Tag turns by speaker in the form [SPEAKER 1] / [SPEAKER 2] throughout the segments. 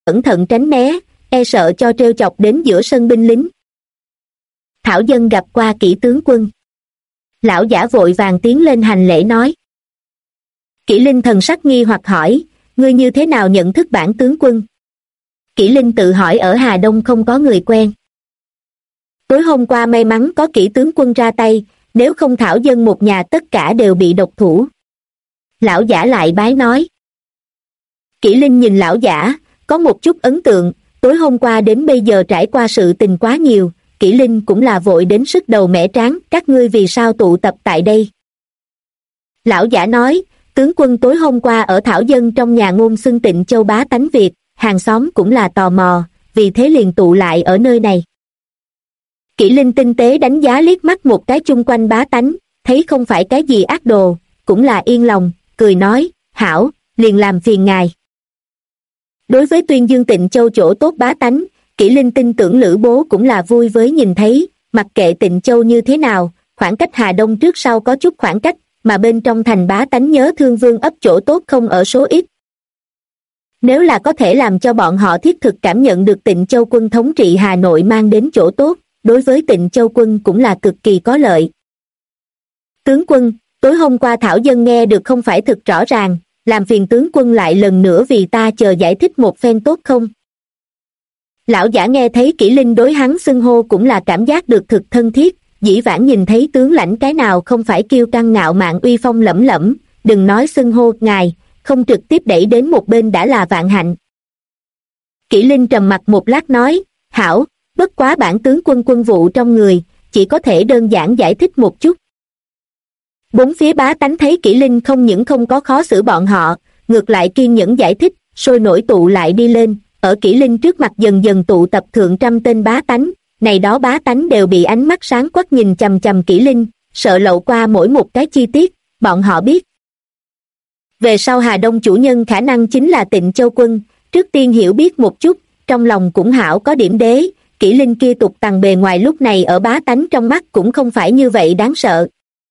[SPEAKER 1] cẩn thận tránh né, e sợ cho trêu chọc đến giữa sân binh lính. Thảo dân gặp qua Kỷ tướng quân. Lão giả vội vàng tiến lên hành lễ nói. Kỷ Linh thần sắc nghi hoặc hỏi, ngươi như thế nào nhận thức bản tướng quân? Kỷ Linh tự hỏi ở Hà Đông không có người quen. Tối hôm qua may mắn có Kỷ tướng quân ra tay, nếu không Thảo dân một nhà tất cả đều bị độc thủ. Lão giả lại bái nói. Kỷ Linh nhìn lão giả, có một chút ấn tượng, tối hôm qua đến bây giờ trải qua sự tình quá nhiều, Kỷ Linh cũng là vội đến sức đầu mẻ trán, các ngươi vì sao tụ tập tại đây? Lão giả nói, tướng quân tối hôm qua ở Thảo dân trong nhà ngôn xưng Tịnh Châu bá tánh Việt, hàng xóm cũng là tò mò, vì thế liền tụ lại ở nơi này. Kỷ Linh tinh tế đánh giá liếc mắt một cái chung quanh bá tánh, thấy không phải cái gì ác đồ, cũng là yên lòng, cười nói, hảo, liền làm phiền ngài. Đối với tuyên dương Tịnh Châu chỗ tốt bá tánh, Kỷ Linh tin tưởng Lữ Bố cũng là vui với nhìn thấy, mặc kệ Tịnh Châu như thế nào, khoảng cách Hà Đông trước sau có chút khoảng cách, mà bên trong thành bá tánh nhớ thương vương ấp chỗ tốt không ở số ít. Nếu là có thể làm cho bọn họ thiết thực cảm nhận được Tịnh Châu quân thống trị Hà Nội mang đến chỗ tốt, đối với Tịnh Châu quân cũng là cực kỳ có lợi. Tướng quân, tối hôm qua Thảo dân nghe được không phải thực rõ ràng, làm phiền tướng quân lại lần nữa vì ta chờ giải thích một phen tốt không? Lão giả nghe thấy Kỷ Linh đối hắn xưng hô cũng là cảm giác được thực thân thiết, dĩ vãng nhìn thấy tướng lãnh cái nào không phải kiêu căng ngạo mạn uy phong lẫm lẫm, đừng nói xưng hô ngài, không trực tiếp đẩy đến một bên đã là vạn hạnh. Kỷ Linh trầm mặt một lát nói, hảo, bất quá bản tướng quân quân vụ trong người, chỉ có thể đơn giản giải thích một chút. Bốn phía bá tánh thấy Kỷ Linh không những không có khó xử bọn họ, ngược lại kiên nhẫn giải thích, sôi nổi tụ lại đi lên, ở Kỷ Linh trước mặt dần dần tụ tập thượng trăm tên bá tánh, này đó bá tánh đều bị ánh mắt sáng quắc nhìn chằm chằm Kỷ Linh, sợ lậu qua mỗi một cái chi tiết, bọn họ biết. Về sau Hà Đông chủ nhân khả năng chính là Tịnh Châu quân, trước tiên hiểu biết một chút, trong lòng cũng hảo có điểm đế, Kỷ Linh kia tục tằng bề ngoài lúc này ở bá tánh trong mắt cũng không phải như vậy đáng sợ.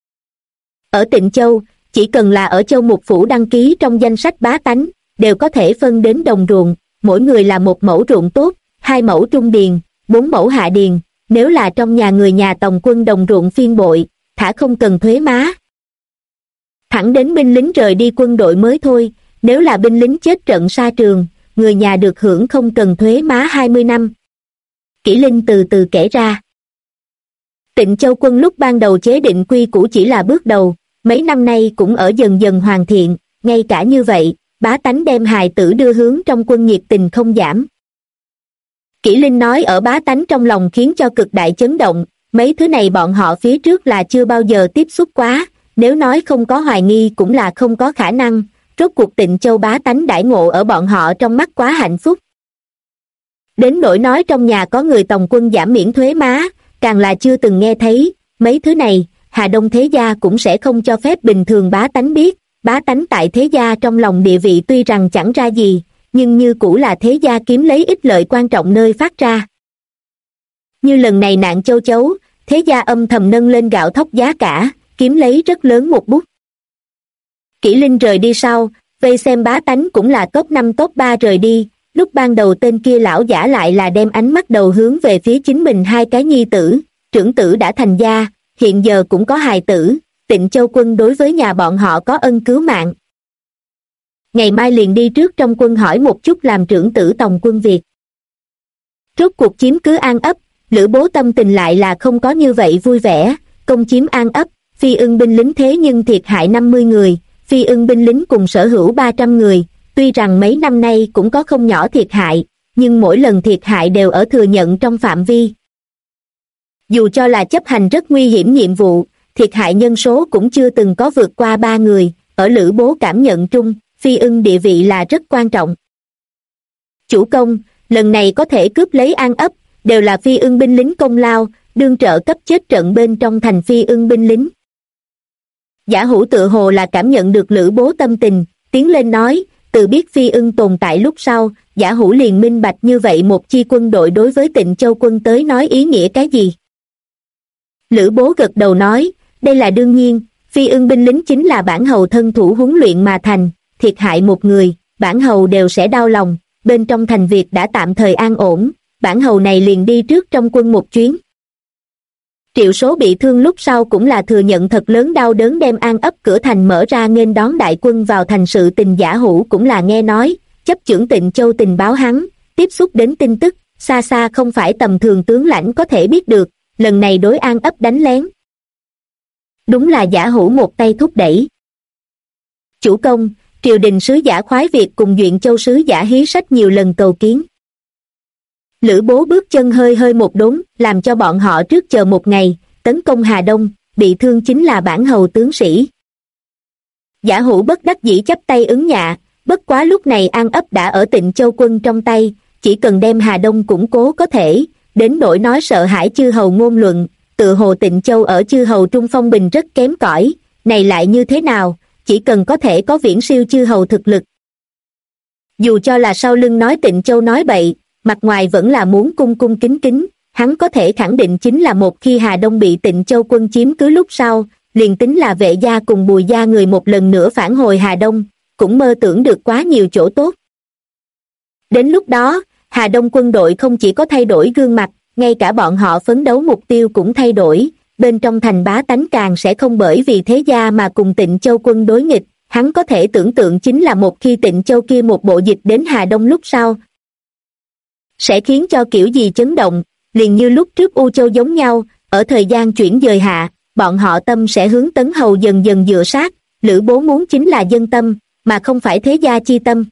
[SPEAKER 1] Ở Tịnh Châu, chỉ cần là ở Châu Mục Phủ đăng ký trong danh sách bá tánh, đều có thể phân đến đồng ruộng, mỗi người là một mẫu ruộng tốt, 2 mẫu trung điền, 4 mẫu hạ điền, nếu là trong nhà người nhà tòng quân đồng ruộng phiên bội, thả không cần thuế má. Thẳng đến binh lính rời đi quân đội mới thôi, nếu là binh lính chết trận sa trường, người nhà được hưởng không cần thuế má 20 năm. Kỷ Linh từ từ kể ra. Tịnh Châu quân lúc ban đầu chế định quy củ chỉ là bước đầu, mấy năm nay cũng ở dần dần hoàn thiện, ngay cả như vậy, bá tánh đem hài tử đưa hướng trong quân nhiệt tình không giảm. Kỷ Linh nói ở bá tánh trong lòng khiến cho cực đại chấn động, mấy thứ này bọn họ phía trước là chưa bao giờ tiếp xúc quá, nếu nói không có hoài nghi cũng là không có khả năng, rốt cuộc Tịnh Châu bá tánh đãi ngộ ở bọn họ trong mắt quá hạnh phúc. Đến nỗi nói trong nhà có người tòng quân giảm miễn thuế má, càng là chưa từng nghe thấy, mấy thứ này, Hà Đông thế gia cũng sẽ không cho phép bình thường bá tánh biết, bá tánh tại thế gia trong lòng địa vị tuy rằng chẳng ra gì, nhưng như cũ là thế gia kiếm lấy ích lợi quan trọng nơi phát ra. Như lần này nạn châu chấu, thế gia âm thầm nâng lên gạo thóc giá cả, kiếm lấy rất lớn một bút. Kỷ Linh rời đi sau, vây xem bá tánh cũng là top 5 top 3 rời đi, lúc ban đầu tên kia lão giả lại là đem ánh mắt đầu hướng về phía chính mình 2 cái nhi tử, trưởng tử đã thành gia, hiện giờ cũng có hài tử, Tịnh Châu quân đối với nhà bọn họ có ân cứu mạng. Ngày mai liền đi trước trong quân hỏi một chút làm trưởng tử tòng quân việc. Rốt cuộc chiếm cứ An ấp, Lữ Bố tâm tình lại là không có như vậy vui vẻ, công chiếm An ấp, Phi Ưng binh lính thế nhưng thiệt hại 50 người, Phi Ưng binh lính cùng sở hữu 300 người, tuy rằng mấy năm nay cũng có không nhỏ thiệt hại, nhưng mỗi lần thiệt hại đều ở thừa nhận trong phạm vi. Dù cho là chấp hành rất nguy hiểm nhiệm vụ, thiệt hại nhân số cũng chưa từng có vượt qua 3 người, ở Lữ Bố cảm nhận trung, Phi Ưng địa vị là rất quan trọng. Chủ công, lần này có thể cướp lấy An ấp, đều là Phi Ưng binh lính công lao, đương trợ cấp chết trận bên trong thành Phi Ưng binh lính. Giả Hữu tự hồ là cảm nhận được Lữ Bố tâm tình, tiến lên nói, từ biết Phi Ưng tồn tại lúc sau, Giả Hữu liền minh bạch như vậy một chi quân đội đối với Tịnh Châu quân tới nói ý nghĩa cái gì. Lữ Bố gật đầu nói, đây là đương nhiên, Phi Ưng binh lính chính là bản hầu thân thủ huấn luyện mà thành, thiệt hại một người, bản hầu đều sẽ đau lòng, bên trong thành việc đã tạm thời an ổn, bản hầu này liền đi trước trong quân một chuyến. Triệu Số bị thương lúc sau cũng là thừa nhận thật lớn đau đớn, đem An ấp cửa thành mở ra nghênh đón đại quân vào thành. Sự tình Giả Hữu cũng là nghe nói, chấp chưởng Tịnh Châu tình báo hắn, tiếp xúc đến tin tức, xa xa không phải tầm thường tướng lãnh có thể biết được, lần này đối An ấp đánh lén. Đúng là Giả Hữu một tay thúc đẩy. Chủ công, triều đình sứ giả Khoái Việt cùng Duyện Châu sứ giả Hí Sách nhiều lần cầu kiến. Lữ Bố bước chân hơi hơi một đốn, làm cho bọn họ trước chờ một ngày, tấn công Hà Đông, bị thương chính là bản hầu tướng sĩ. Giả Hữu bất đắc dĩ chắp tay ứng nhạ, bất quá lúc này An ấp đã ở Tịnh Châu quân trong tay, chỉ cần đem Hà Đông củng cố có thể, đến nỗi nói sợ hãi chư hầu ngôn luận, tự hồ Tịnh Châu ở chư hầu trung phong bình rất kém cỏi, này lại như thế nào, chỉ cần có thể có viễn siêu chư hầu thực lực. Dù cho là sau lưng nói Tịnh Châu nói bậy, mặt ngoài vẫn là muốn cung cung kính kính, hắn có thể khẳng định chính là một khi Hà Đông bị Tịnh Châu quân chiếm cứ lúc sau, liền tính là Vệ gia cùng Bùi gia người một lần nữa phản hồi Hà Đông, cũng mơ tưởng được quá nhiều chỗ tốt. Đến lúc đó, Hà Đông quân đội không chỉ có thay đổi gương mặt, ngay cả bọn họ phấn đấu mục tiêu cũng thay đổi, bên trong thành bá tánh càng sẽ không bởi vì thế gia mà cùng Tịnh Châu quân đối nghịch, hắn có thể tưởng tượng chính là một khi Tịnh Châu kia một bộ dịch đến Hà Đông lúc sau, sẽ khiến cho kiểu gì chấn động, liền như lúc trước U Châu giống nhau, ở thời gian chuyển dời hạ, bọn họ tâm sẽ hướng Tấn Hầu dần dần dựa sát, Lữ Bố muốn chính là dân tâm, mà không phải thế gia chi tâm.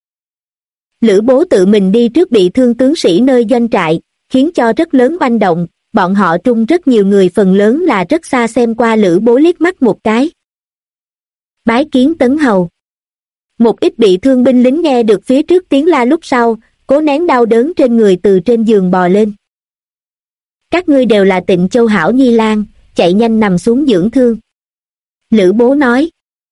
[SPEAKER 1] Lữ Bố tự mình đi trước bị thương tướng sĩ nơi doanh trại, khiến cho rất lớn oanh động, bọn họ trung rất nhiều người phần lớn là rất xa xem qua Lữ Bố liếc mắt một cái. Bái kiến Tấn Hầu. Một ít bị thương binh lính nghe được phía trước tiếng la lúc sau, cố nén đau đớn trên người từ trên giường bò lên. Các ngươi đều là Tịnh Châu hảo nhi lang, chạy nhanh nằm xuống dưỡng thương. Lữ Bố nói.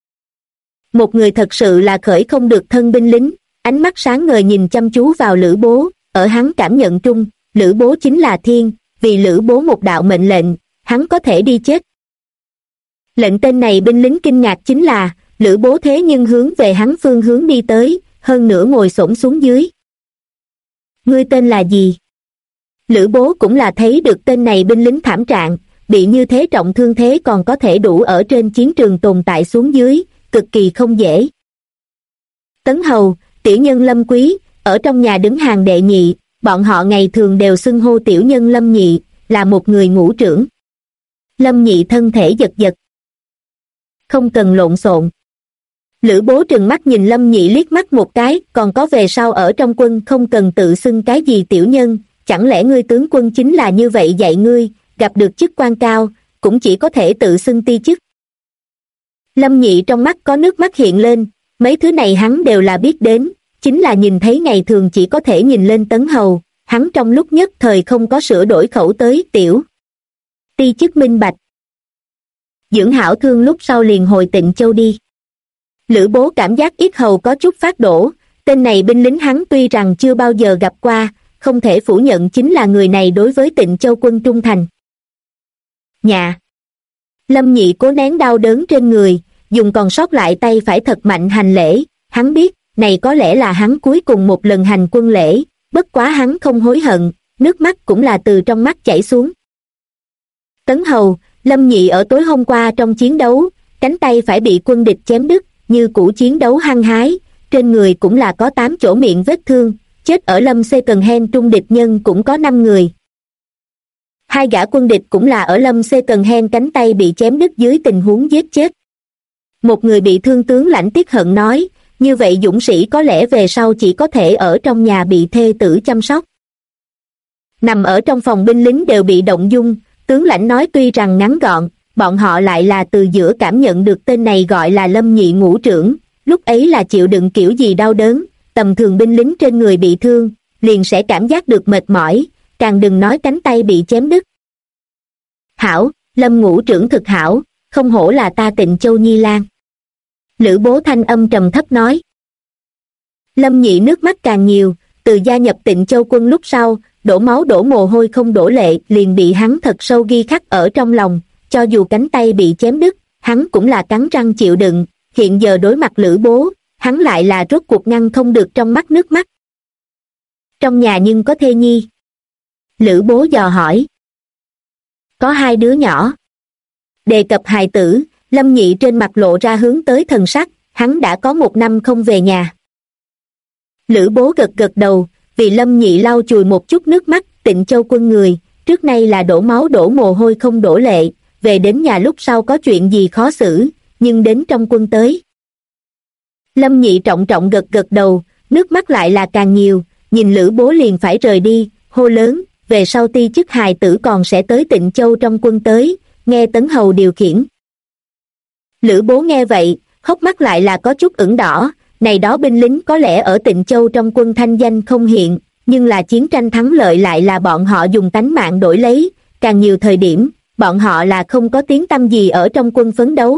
[SPEAKER 1] Một người thật sự là khởi không được thân binh lính, ánh mắt sáng ngời nhìn chăm chú vào Lữ Bố, ở hắn cảm nhận trung, Lữ Bố chính là thiên, vì Lữ Bố một đạo mệnh lệnh, hắn có thể đi chết. Lệnh tên này binh lính kinh ngạc chính là, Lữ Bố thế nhưng hướng về hắn phương hướng đi tới, hơn nữa ngồi xổm xuống dưới. Ngươi tên là gì? Lữ Bố cũng là thấy được tên này binh lính thảm trạng, bị như thế trọng thương thế còn có thể đủ ở trên chiến trường tồn tại xuống dưới, cực kỳ không dễ. Tấn Hầu, tiểu nhân Lâm Quý, ở trong nhà đứng hàng đệ nhị, bọn họ ngày thường đều xưng hô tiểu nhân Lâm Nhị, là một người ngũ trưởng. Lâm Nhị thân thể giật giật. Không cần lộn xộn. Lữ Bố trừng mắt nhìn Lâm Nhị liếc mắt một cái, còn có về sau ở trong quân không cần tự xưng cái gì tiểu nhân, chẳng lẽ ngươi tướng quân chính là như vậy dạy ngươi, gặp được chức quan cao, cũng chỉ có thể tự xưng ti chức. Lâm Nhị trong mắt có nước mắt hiện lên, mấy thứ này hắn đều là biết đến, chính là nhìn thấy ngày thường chỉ có thể nhìn lên Tấn Hầu, hắn trong lúc nhất thời không có sửa đổi khẩu tới tiểu. Ti chức minh bạch. Dưỡng hảo thương lúc sau liền hồi Tịnh Châu đi. Lữ Bố cảm giác yết hầu có chút phát đổ, tên này binh lính hắn tuy rằng chưa bao giờ gặp qua, không thể phủ nhận chính là người này đối với Tịnh Châu quân trung thành. Nhà. Lâm Nhị cố nén đau đớn trên người, dùng còn sót lại tay phải thật mạnh hành lễ, hắn biết, này có lẽ là hắn cuối cùng một lần hành quân lễ, bất quá hắn không hối hận, nước mắt cũng là từ trong mắt chảy xuống. Tấn Hầu, Lâm Nhị ở tối hôm qua trong chiến đấu, cánh tay phải bị quân địch chém đứt, như cũ chiến đấu hăng hái, trên người cũng là có 8 chỗ miệng vết thương, chết ở Lâm Xê Cần Hen trung địch nhân cũng có 5 người. 2 gã quân địch cũng là ở Lâm Xê Cần Hen cánh tay bị chém đứt dưới tình huống giết chết. Một người bị thương tướng lãnh tiếc hận nói, như vậy dũng sĩ có lẽ về sau chỉ có thể ở trong nhà bị thê tử chăm sóc. Nằm ở trong phòng binh lính đều bị động dung, tướng lãnh nói tuy rằng ngắn gọn, bọn họ lại là từ giữa cảm nhận được tên này gọi là Lâm Nhị ngũ trưởng, lúc ấy là chịu đựng kiểu gì đau đớn, tầm thường binh lính trên người bị thương, liền sẽ cảm giác được mệt mỏi, càng đừng nói cánh tay bị chém đứt. Hảo, Lâm ngũ trưởng thực hảo, không hổ là ta Tịnh Châu Nhi Lang. Lữ Bố thanh âm trầm thấp nói. Lâm Nhị nước mắt càng nhiều, từ gia nhập Tịnh Châu quân lúc sau, đổ máu đổ mồ hôi không đổ lệ liền bị hắn thật sâu ghi khắc ở trong lòng, cho dù cánh tay bị chém đứt, hắn cũng là cắn răng chịu đựng, hiện giờ đối mặt Lữ Bố, hắn lại là rốt cuộc ngăn không được trong mắt nước mắt. Trong nhà nhưng có thê nhi? Lữ bố dò hỏi. Có 2 đứa nhỏ. Đề cập hài tử, Lâm Nhị trên mặt lộ ra hướng tới thần sắc, hắn đã có 1 năm không về nhà. Lữ bố gật gật đầu, vì Lâm Nhị lau chùi một chút nước mắt. Tịnh Châu Quân người, trước nay là đổ máu đổ mồ hôi không đổ lệ, về đến nhà lúc sau có chuyện gì khó xử, nhưng đến trong quân tới. Lâm Nhị trọng trọng gật gật đầu, nước mắt lại là càng nhiều, nhìn Lữ bố liền phải rời đi, hô lớn, về sau ti chức hài tử còn sẽ tới Tịnh Châu trong quân tới, nghe Tấn Hầu điều khiển. Lữ bố nghe vậy, hốc mắt lại là có chút ửng đỏ, này đó binh lính có lẽ ở Tịnh Châu trong quân thanh danh không hiện, nhưng là chiến tranh thắng lợi lại là bọn họ dùng tánh mạng đổi lấy, càng nhiều thời điểm, bọn họ là không có tiếng tăm gì ở trong quân phấn đấu.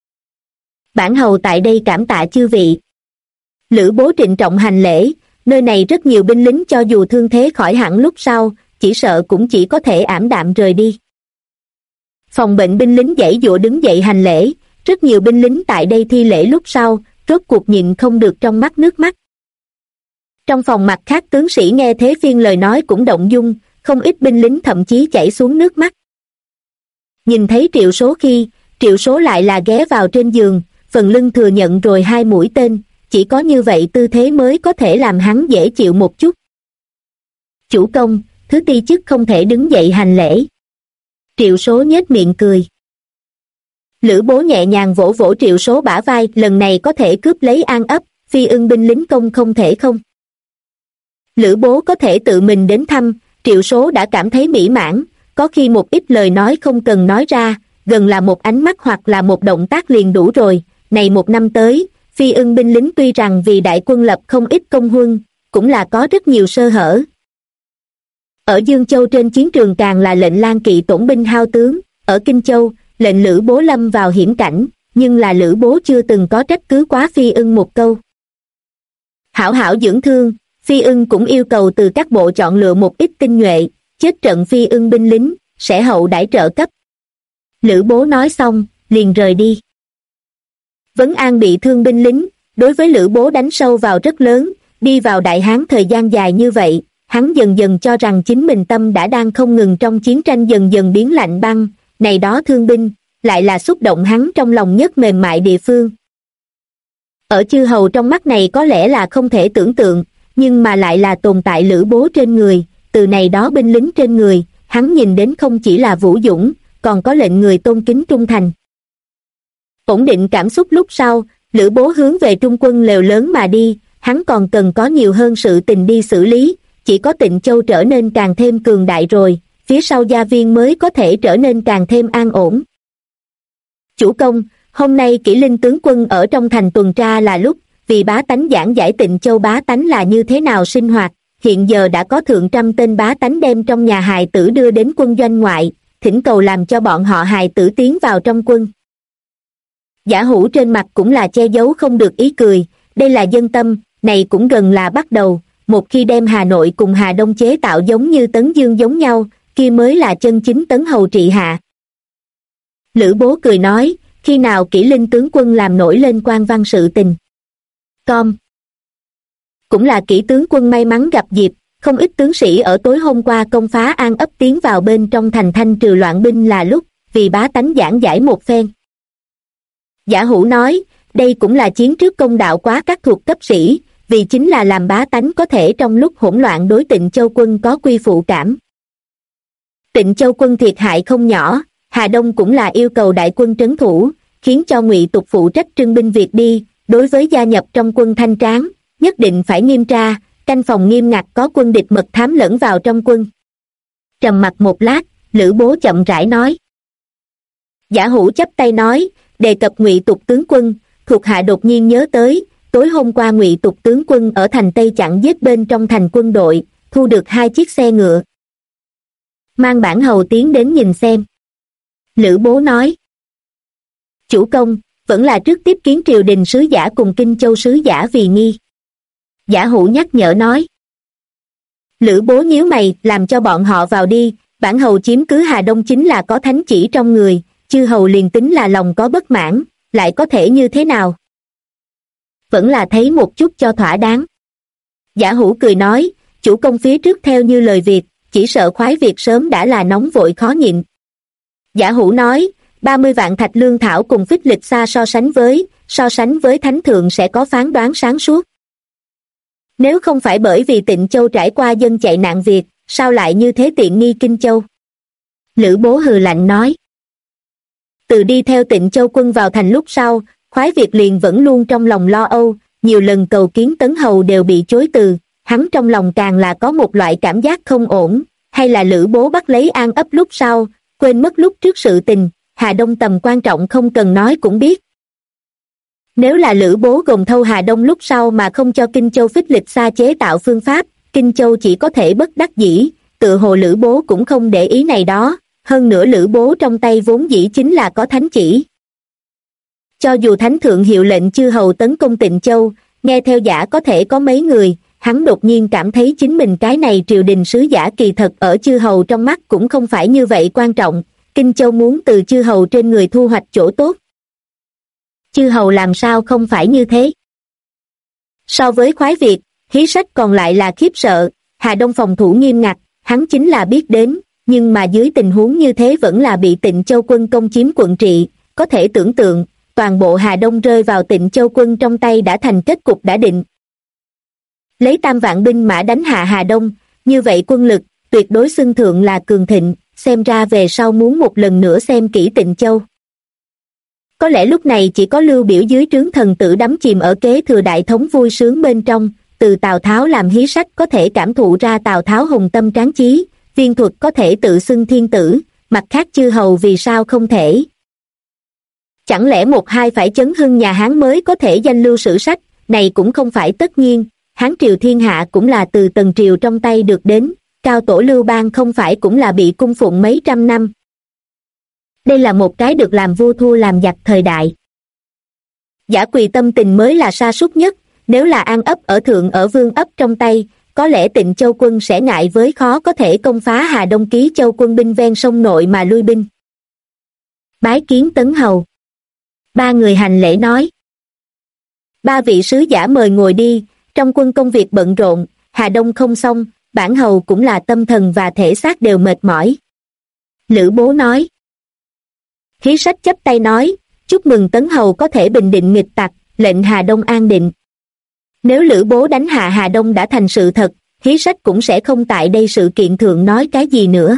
[SPEAKER 1] Bản hầu tại đây cảm tạ chư vị. Lữ bố trịnh trọng hành lễ, nơi này rất nhiều binh lính cho dù thương thế khỏi hẳn lúc sau, chỉ sợ cũng chỉ có thể ảm đạm rời đi. Phòng bệnh binh lính giãy giụa đứng dậy hành lễ, rất nhiều binh lính tại đây thi lễ lúc sau, rốt cuộc nhịn không được trong mắt nước mắt. Trong phòng mặt khác tướng sĩ nghe thế phiên lời nói cũng động dung, không ít binh lính thậm chí chảy xuống nước mắt. Nhìn thấy Triệu Số khi, Triệu Số lại là ghé vào trên giường, phần lưng thừa nhận rồi 2 mũi tên, chỉ có như vậy tư thế mới có thể làm hắn dễ chịu một chút. Chủ công, thứ ti chức không thể đứng dậy hành lễ. Triệu Số nhếch miệng cười. Lữ bố nhẹ nhàng vỗ vỗ Triệu Số bả vai, lần này có thể cướp lấy An ấp, Phi Ưng binh lính công không thể không. Lữ bố có thể tự mình đến thăm, Triệu Số đã cảm thấy mỹ mãn, có khi một ít lời nói không cần nói ra, gần là một ánh mắt hoặc là một động tác liền đủ rồi. Này 1 năm tới, Phi Ưng binh lính tuy rằng vì đại quân lập không ít công huân, cũng là có rất nhiều sơ hở. Ở Dương Châu trên chiến trường càng là lệnh Lan Kỵ tổn binh hao tướng, ở Kinh Châu, lệnh Lữ bố lâm vào hiểm cảnh, nhưng là Lữ bố chưa từng có trách cứ quá Phi Ưng một câu. Hảo hảo dưỡng thương, Phi Ưng cũng yêu cầu từ các bộ chọn lựa một ít tinh nhuệ, chết trận Phi Ưng binh lính, sẽ hậu đãi trợ cấp. Lữ bố nói xong, liền rời đi. Vấn An bị thương binh lính, đối với Lữ bố đánh sâu vào rất lớn, đi vào Đại Hán thời gian dài như vậy, hắn dần dần cho rằng chính mình tâm đã đang không ngừng trong chiến tranh dần dần biến lạnh băng, này đó thương binh, lại là xúc động hắn trong lòng nhất mềm mại địa phương. Ở chư hầu trong mắt này có lẽ là không thể tưởng tượng, nhưng mà lại là tồn tại Lữ bố trên người, từ này đó binh lính trên người, hắn nhìn đến không chỉ là vũ dũng, còn có lệnh người tôn kính trung thành. Ổn định cảm xúc lúc sau, Lữ bố hướng về trung quân lều lớn mà đi, hắn còn cần có nhiều hơn sự tình đi xử lý, chỉ có Tịnh Châu trở nên càng thêm cường đại rồi, phía sau gia viên mới có thể trở nên càng thêm an ổn. Chủ công, hôm nay Kỷ Linh tướng quân ở trong thành tuần tra là lúc, vì bá tánh giảng giải Tịnh Châu bá tánh là như thế nào sinh hoạt, hiện giờ đã có thượng trăm tên bá tánh đem trong nhà hài tử đưa đến quân doanh ngoại, thỉnh cầu làm cho bọn họ hài tử tiến vào trong quân. Giả Hữu trên mặt cũng là che giấu không được ý cười, đây là dân tâm, này cũng gần là bắt đầu, một khi đem Hà Nội cùng Hà Đông chế tạo giống như Tấn Dương giống nhau, kia mới là chân chính Tấn Hầu trị hạ. Lữ bố cười nói, khi nào Kỷ Linh tướng quân làm nổi lên quan văn sự tình. Cũng là Kỷ tướng quân may mắn gặp dịp, không ít tướng sĩ ở tối hôm qua công phá An ấp tiến vào bên trong thành thanh trừ loạn binh là lúc, vì bá tánh giảng giải một phen. Giả Hữu nói, đây cũng là chiến trước công đạo quá các thuộc cấp sĩ, vì chính là làm bá tánh có thể trong lúc hỗn loạn đối Tịnh Châu quân có quy phụ cảm. Tịnh Châu quân thiệt hại không nhỏ, Hà Đông cũng là yêu cầu đại quân trấn thủ, khiến cho Ngụy Tục phụ trách trưng binh việc đi, đối với gia nhập trong quân thanh tráng, nhất định phải nghiêm tra, canh phòng nghiêm ngặt có quân địch mật thám lẫn vào trong quân. Trầm mặc một lát, Lữ bố chậm rãi nói. Giả Hữu chắp tay nói, đề cập Ngụy Tục tướng quân, thuộc hạ đột nhiên nhớ tới, tối hôm qua Ngụy Tục tướng quân ở thành Tây chặn giết bên trong thành quân đội, thu được 2 chiếc xe ngựa. Mang bản hầu tiến đến nhìn xem. Lữ bố nói. Chủ công, vẫn là trước tiếp kiến triều đình sứ giả cùng Kinh Châu sứ giả vì nghi. Giả Hữu nhắc nhở nói. Lữ bố nhíu mày, làm cho bọn họ vào đi, bản hầu chiếm cứ Hà Đông chính là có thánh chỉ trong người, chư hầu liền tính là lòng có bất mãn, lại có thể như thế nào? Vẫn là thấy một chút cho thỏa đáng. Giả Hữu cười nói, chủ công phía trước theo như lời Việt, chỉ sợ khoái Việt sớm đã là nóng vội khó nhịn. Giả Hữu nói, 30 vạn thạch lương thảo cùng phích lịch xa so sánh với thánh thượng sẽ có phán đoán sáng suốt. Nếu không phải bởi vì Tịnh Châu trải qua dân chạy nạn Việt, sao lại như thế tiện nghi Kinh Châu? Lữ Bố hừ lạnh nói. Từ đi theo Tịnh Châu quân vào thành lúc sau, khoái Việt liền vẫn luôn trong lòng lo âu, nhiều lần cầu kiến Tấn Hầu đều bị chối từ, hắn trong lòng càng là có một loại cảm giác không ổn, hay là Lữ Bố bắt lấy An Ấp lúc sau, quên mất lúc trước sự tình, Hà Đông tầm quan trọng không cần nói cũng biết. Nếu là Lữ Bố gồm thâu Hà Đông lúc sau mà không cho Kinh Châu phích lịch xa chế tạo phương pháp, Kinh Châu chỉ có thể bất đắc dĩ, tự hồ Lữ Bố cũng không để ý này đó, hơn nữa Lữ Bố trong tay vốn dĩ chính là có thánh chỉ. Cho dù thánh thượng hiệu lệnh chư hầu tấn công Tịnh Châu, nghe theo giả có thể có mấy người, hắn đột nhiên cảm thấy chính mình cái này triều đình sứ giả kỳ thật ở chư hầu trong mắt cũng không phải như vậy quan trọng, Kinh Châu muốn từ chư hầu trên người thu hoạch chỗ tốt. Chư hầu làm sao không phải như thế? So với khoái Việt, Hí Sách còn lại là khiếp sợ, Hà Đông phòng thủ nghiêm ngặt, hắn chính là biết đến, nhưng mà dưới tình huống như thế vẫn là bị Tịnh Châu quân công chiếm quận trị, có thể tưởng tượng, toàn bộ Hà Đông rơi vào Tịnh Châu quân trong tay đã thành kết cục đã định. Lấy 3 vạn binh mã đánh hạ Hà Đông, như vậy quân lực, tuyệt đối xưng thượng là cường thịnh, xem ra về sau muốn một lần nữa xem kỹ Tịnh Châu. Có lẽ lúc này chỉ có Lưu Biểu dưới trướng thần tử đắm chìm ở kế thừa đại thống vui sướng bên trong, từ Tào Tháo làm Hí Sách có thể cảm thụ ra Tào Tháo hùng tâm tráng chí, Viên Thuật có thể tự xưng thiên tử, mặt khác chư hầu vì sao không thể. Chẳng lẽ một hai phải chấn hưng nhà Hán mới có thể danh lưu sử sách, này cũng không phải tất nhiên, Hán triều thiên hạ cũng là từ Tần triều trong tay được đến, cao tổ Lưu Bang không phải cũng là bị cung phụng mấy trăm năm. Đây là một cái được làm vua thua làm giặc thời đại. Giả Quỳ tâm tình mới là sa sút nhất, nếu là An Ấp ở thượng ở Vương Ấp trong tay, có lẽ Tịnh Châu quân sẽ ngại với khó có thể công phá Hà Đông Ký Châu quân binh ven sông nội mà lui binh. Bái kiến Tấn Hầu. 3 người hành lễ nói. 3 vị sứ giả mời ngồi đi, trong quân công việc bận rộn, Hà Đông không xong, bản hầu cũng là tâm thần và thể xác đều mệt mỏi. Lữ Bố nói. Hí Sách chắp tay nói, chúc mừng Tấn Hầu có thể bình định nghịch tặc, lệnh Hà Đông an định. Nếu Lữ Bố đánh hạ Hà Đông đã thành sự thật, Hí Sách cũng sẽ không tại đây sự kiện thượng nói cái gì nữa.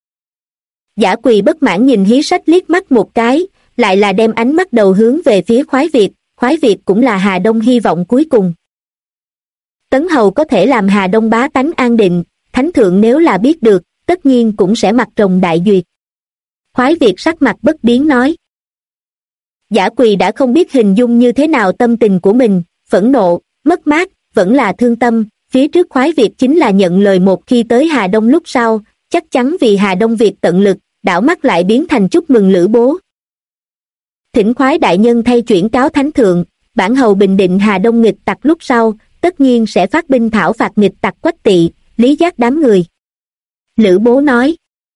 [SPEAKER 1] Giả Quỳ bất mãn nhìn Hí Sách liếc mắt một cái, lại là đem ánh mắt đầu hướng về phía khoái Việt cũng là Hà Đông hy vọng cuối cùng. Tấn Hầu có thể làm Hà Đông bá tánh an định, thánh thượng nếu là biết được, tất nhiên cũng sẽ mặt rồng đại duyệt. Khoái Việt sắc mặt bất biến nói. Giả Quỳ đã không biết hình dung như thế nào tâm tình của mình, phẫn nộ, mất mát, vẫn là thương tâm, phía trước Khoái Việt chính là nhận lời một khi tới Hà Đông lúc sau, chắc chắn vì Hà Đông Việt tận lực, đảo mắt lại biến thành chúc mừng Lữ Bố. Thỉnh Khoái đại nhân thay chuyển cáo thánh thượng, bản hầu bình định Hà Đông nghịch tặc lúc sau, tất nhiên sẽ phát binh thảo phạt nghịch tặc Quách Tỵ, Lý Giác đám người. Lữ Bố nói.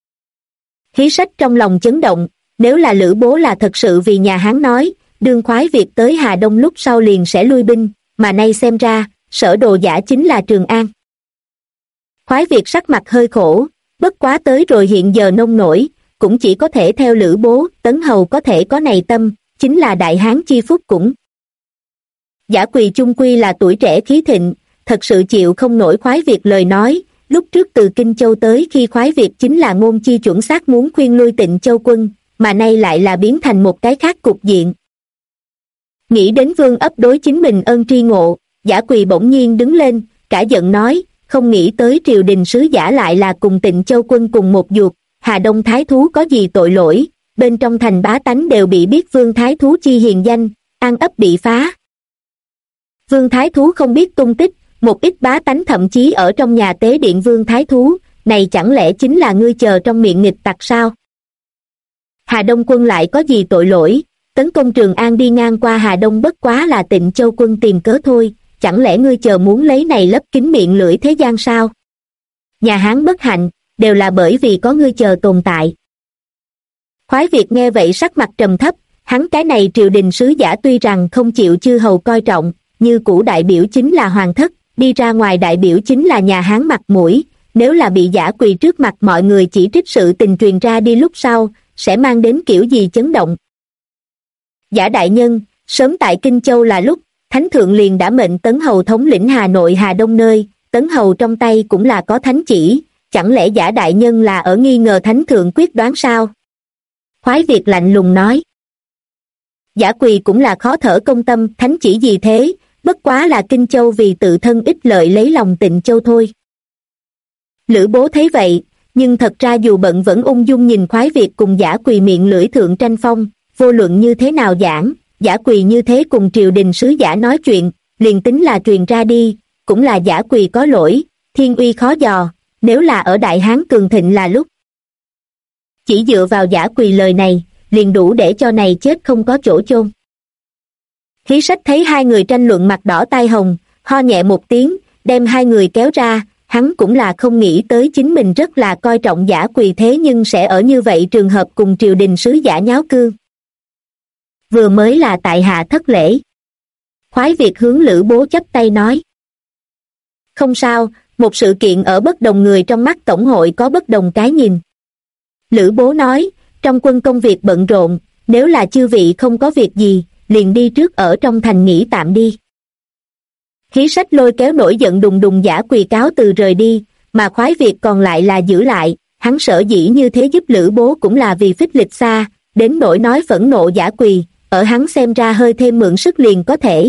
[SPEAKER 1] Hí Sách trong lòng chấn động, nếu là Lữ Bố là thật sự vì nhà Hán nói, đương Khoái Việt tới Hà Đông lúc sau liền sẽ lui binh, mà nay xem ra, sở đồ giả chính là Trường An. Khoái Việt sắc mặt hơi khổ, bất quá tới rồi hiện giờ nông nổi, cũng chỉ có thể theo Lữ Bố, Tấn Hầu có thể có này tâm, chính là Đại Hán chi phúc cũng. Giả Quỳ chung quy là tuổi trẻ khí thịnh, thật sự chịu không nổi Khoái Việt lời nói, lúc trước từ Kinh Châu tới khi Khoái Việt chính là ngôn chi chuẩn xác muốn khuyên lui Tịnh Châu quân, mà nay lại là biến thành một cái khác cục diện. Nghĩ đến Vương Ấp đối chính mình ân tri ngộ, Giả Quỳ bỗng nhiên đứng lên, cả giận nói, không nghĩ tới triều đình sứ giả lại là cùng Tịnh Châu quân cùng một ruột, Hà Đông Thái Thú có gì tội lỗi, bên trong thành bá tánh đều bị biết Vương Thái Thú chi hiền danh, An Ấp bị phá. Vương Thái Thú không biết tung tích, một ít bá tánh thậm chí ở trong nhà tế điện Vương Thái Thú, này chẳng lẽ chính là ngươi chờ trong miệng nghịch tặc sao? Hà Đông quân lại có gì tội lỗi, tấn công Trường An đi ngang qua Hà Đông bất quá là Tịnh Châu quân tìm cớ thôi, chẳng lẽ ngươi chờ muốn lấy này lấp kín miệng lưỡi thế gian sao? Nhà Hán bất hạnh, đều là bởi vì có ngươi chờ tồn tại. Khoái Việt nghe vậy sắc mặt trầm thấp, hắn cái này triều đình sứ giả tuy rằng không chịu chư hầu coi trọng, như cũ đại biểu chính là hoàng thất, đi ra ngoài đại biểu chính là nhà Hán mặt mũi, nếu là bị Giả Quỳ trước mặt mọi người chỉ trích sự tình truyền ra đi lúc sau, sẽ mang đến kiểu gì chấn động. Giả đại nhân, sớm tại Kinh Châu là lúc, Thánh Thượng liền đã mệnh Tấn Hầu thống lĩnh Hà Nội Hà Đông nơi, Tấn Hầu trong tay cũng là có thánh chỉ, chẳng lẽ Giả đại nhân là ở nghi ngờ Thánh Thượng quyết đoán sao? Khoái Việt lạnh lùng nói. Giả Quỳ cũng là khó thở công tâm, thánh chỉ gì thế, bất quá là Kinh Châu vì tự thân ích lợi lấy lòng Tịnh Châu thôi. Lữ Bố thấy vậy, nhưng thật ra dù bận vẫn ung dung nhìn Khoái Việt cùng Giả Quỳ miệng lưỡi thượng tranh phong, vô luận như thế nào giảng, Giả Quỳ như thế cùng triều đình sứ giả nói chuyện, liền tính là truyền ra đi, cũng là Giả Quỳ có lỗi, thiên uy khó dò, nếu là ở Đại Hán cường thịnh là lúc. Chỉ dựa vào Giả Quỳ lời này, liền đủ để cho này chết không có chỗ chôn. Khí Sách thấy hai người tranh luận mặt đỏ tai hồng, ho nhẹ một tiếng, đem hai người kéo ra, hắn cũng là không nghĩ tới chính mình rất là coi trọng Giả Quỳ thế nhưng sẽ ở như vậy trường hợp cùng triều đình sứ giả nháo cương. Vừa mới là tại hạ thất lễ. Khoái Việt hướng Lữ Bố chắp tay nói. Không sao, một sự kiện ở bất đồng người trong mắt tổng hội có bất đồng cái nhìn. Lữ Bố nói, trong quân công việc bận rộn, nếu là chư vị không có việc gì, liền đi trước ở trong thành nghỉ tạm đi. Khí Sách lôi kéo nổi giận đùng đùng Giả Quỳ cáo từ rời đi, mà Khoái Việt còn lại là giữ lại, hắn sở dĩ như thế giúp Lữ Bố cũng là vì Phích Lịch Sa, đến nỗi nói phẫn nộ Giả Quỳ, ở hắn xem ra hơi thêm mượn sức liền có thể.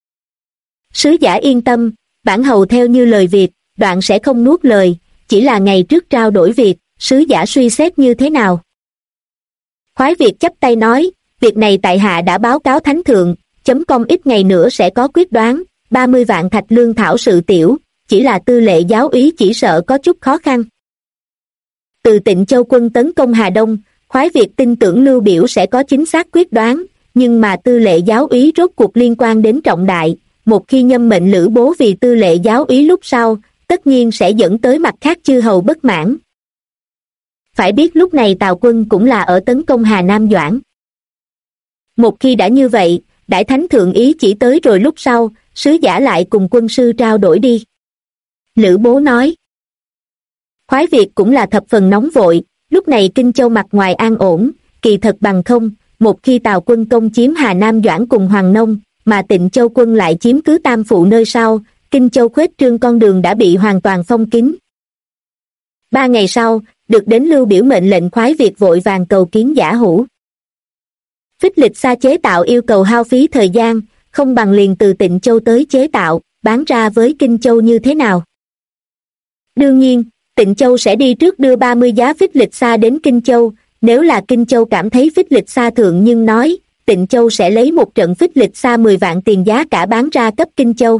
[SPEAKER 1] Sứ giả yên tâm, bản hầu theo như lời việc, đoạn sẽ không nuốt lời, chỉ là ngày trước trao đổi việc, sứ giả suy xét như thế nào. Khoái Việt chắp tay nói, việc này tại hạ đã báo cáo Thánh Thượng, .com ít ngày nữa sẽ có quyết đoán, 30 vạn thạch lương thảo sự tiểu, chỉ là tư lệ giáo úy chỉ sợ có chút khó khăn. Từ Tịnh Châu quân tấn công Hà Đông, Khoái Việt tin tưởng Lưu Biểu sẽ có chính xác quyết đoán, nhưng mà tư lệ giáo úy rốt cuộc liên quan đến trọng đại, một khi nhâm mệnh Lữ Bố vì tư lệ giáo úy lúc sau, tất nhiên sẽ dẫn tới mặt khác chư hầu bất mãn. Phải biết lúc này Tào quân cũng là ở tấn công Hà Nam Doãn. Một khi đã như vậy, Đại Thánh Thượng ý chỉ tới rồi lúc sau, sứ giả lại cùng quân sư trao đổi đi. Lữ Bố nói. Khoái Việt cũng là thập phần nóng vội, lúc này Kinh Châu mặt ngoài an ổn, kỳ thật bằng không, một khi Tào quân công chiếm Hà Nam Doãn cùng Hoàng Nông, mà Tịnh Châu quân lại chiếm cứ Tam Phụ nơi sau, Kinh Châu khuếch trương con đường đã bị hoàn toàn phong kín. 3 ngày sau, được đến Lưu Biểu mệnh lệnh Khoái Việt vội vàng cầu kiến Giả Hữu. Phích Lịch Sa chế tạo yêu cầu hao phí thời gian, không bằng liền từ Tịnh Châu tới chế tạo, bán ra với Kinh Châu như thế nào. Đương nhiên, Tịnh Châu sẽ đi trước đưa 30 giá Phích Lịch Sa đến Kinh Châu, nếu là Kinh Châu cảm thấy Phích Lịch Sa thượng nhưng nói, Tịnh Châu sẽ lấy một trận Phích Lịch Sa 10 vạn tiền giá cả bán ra cấp Kinh Châu.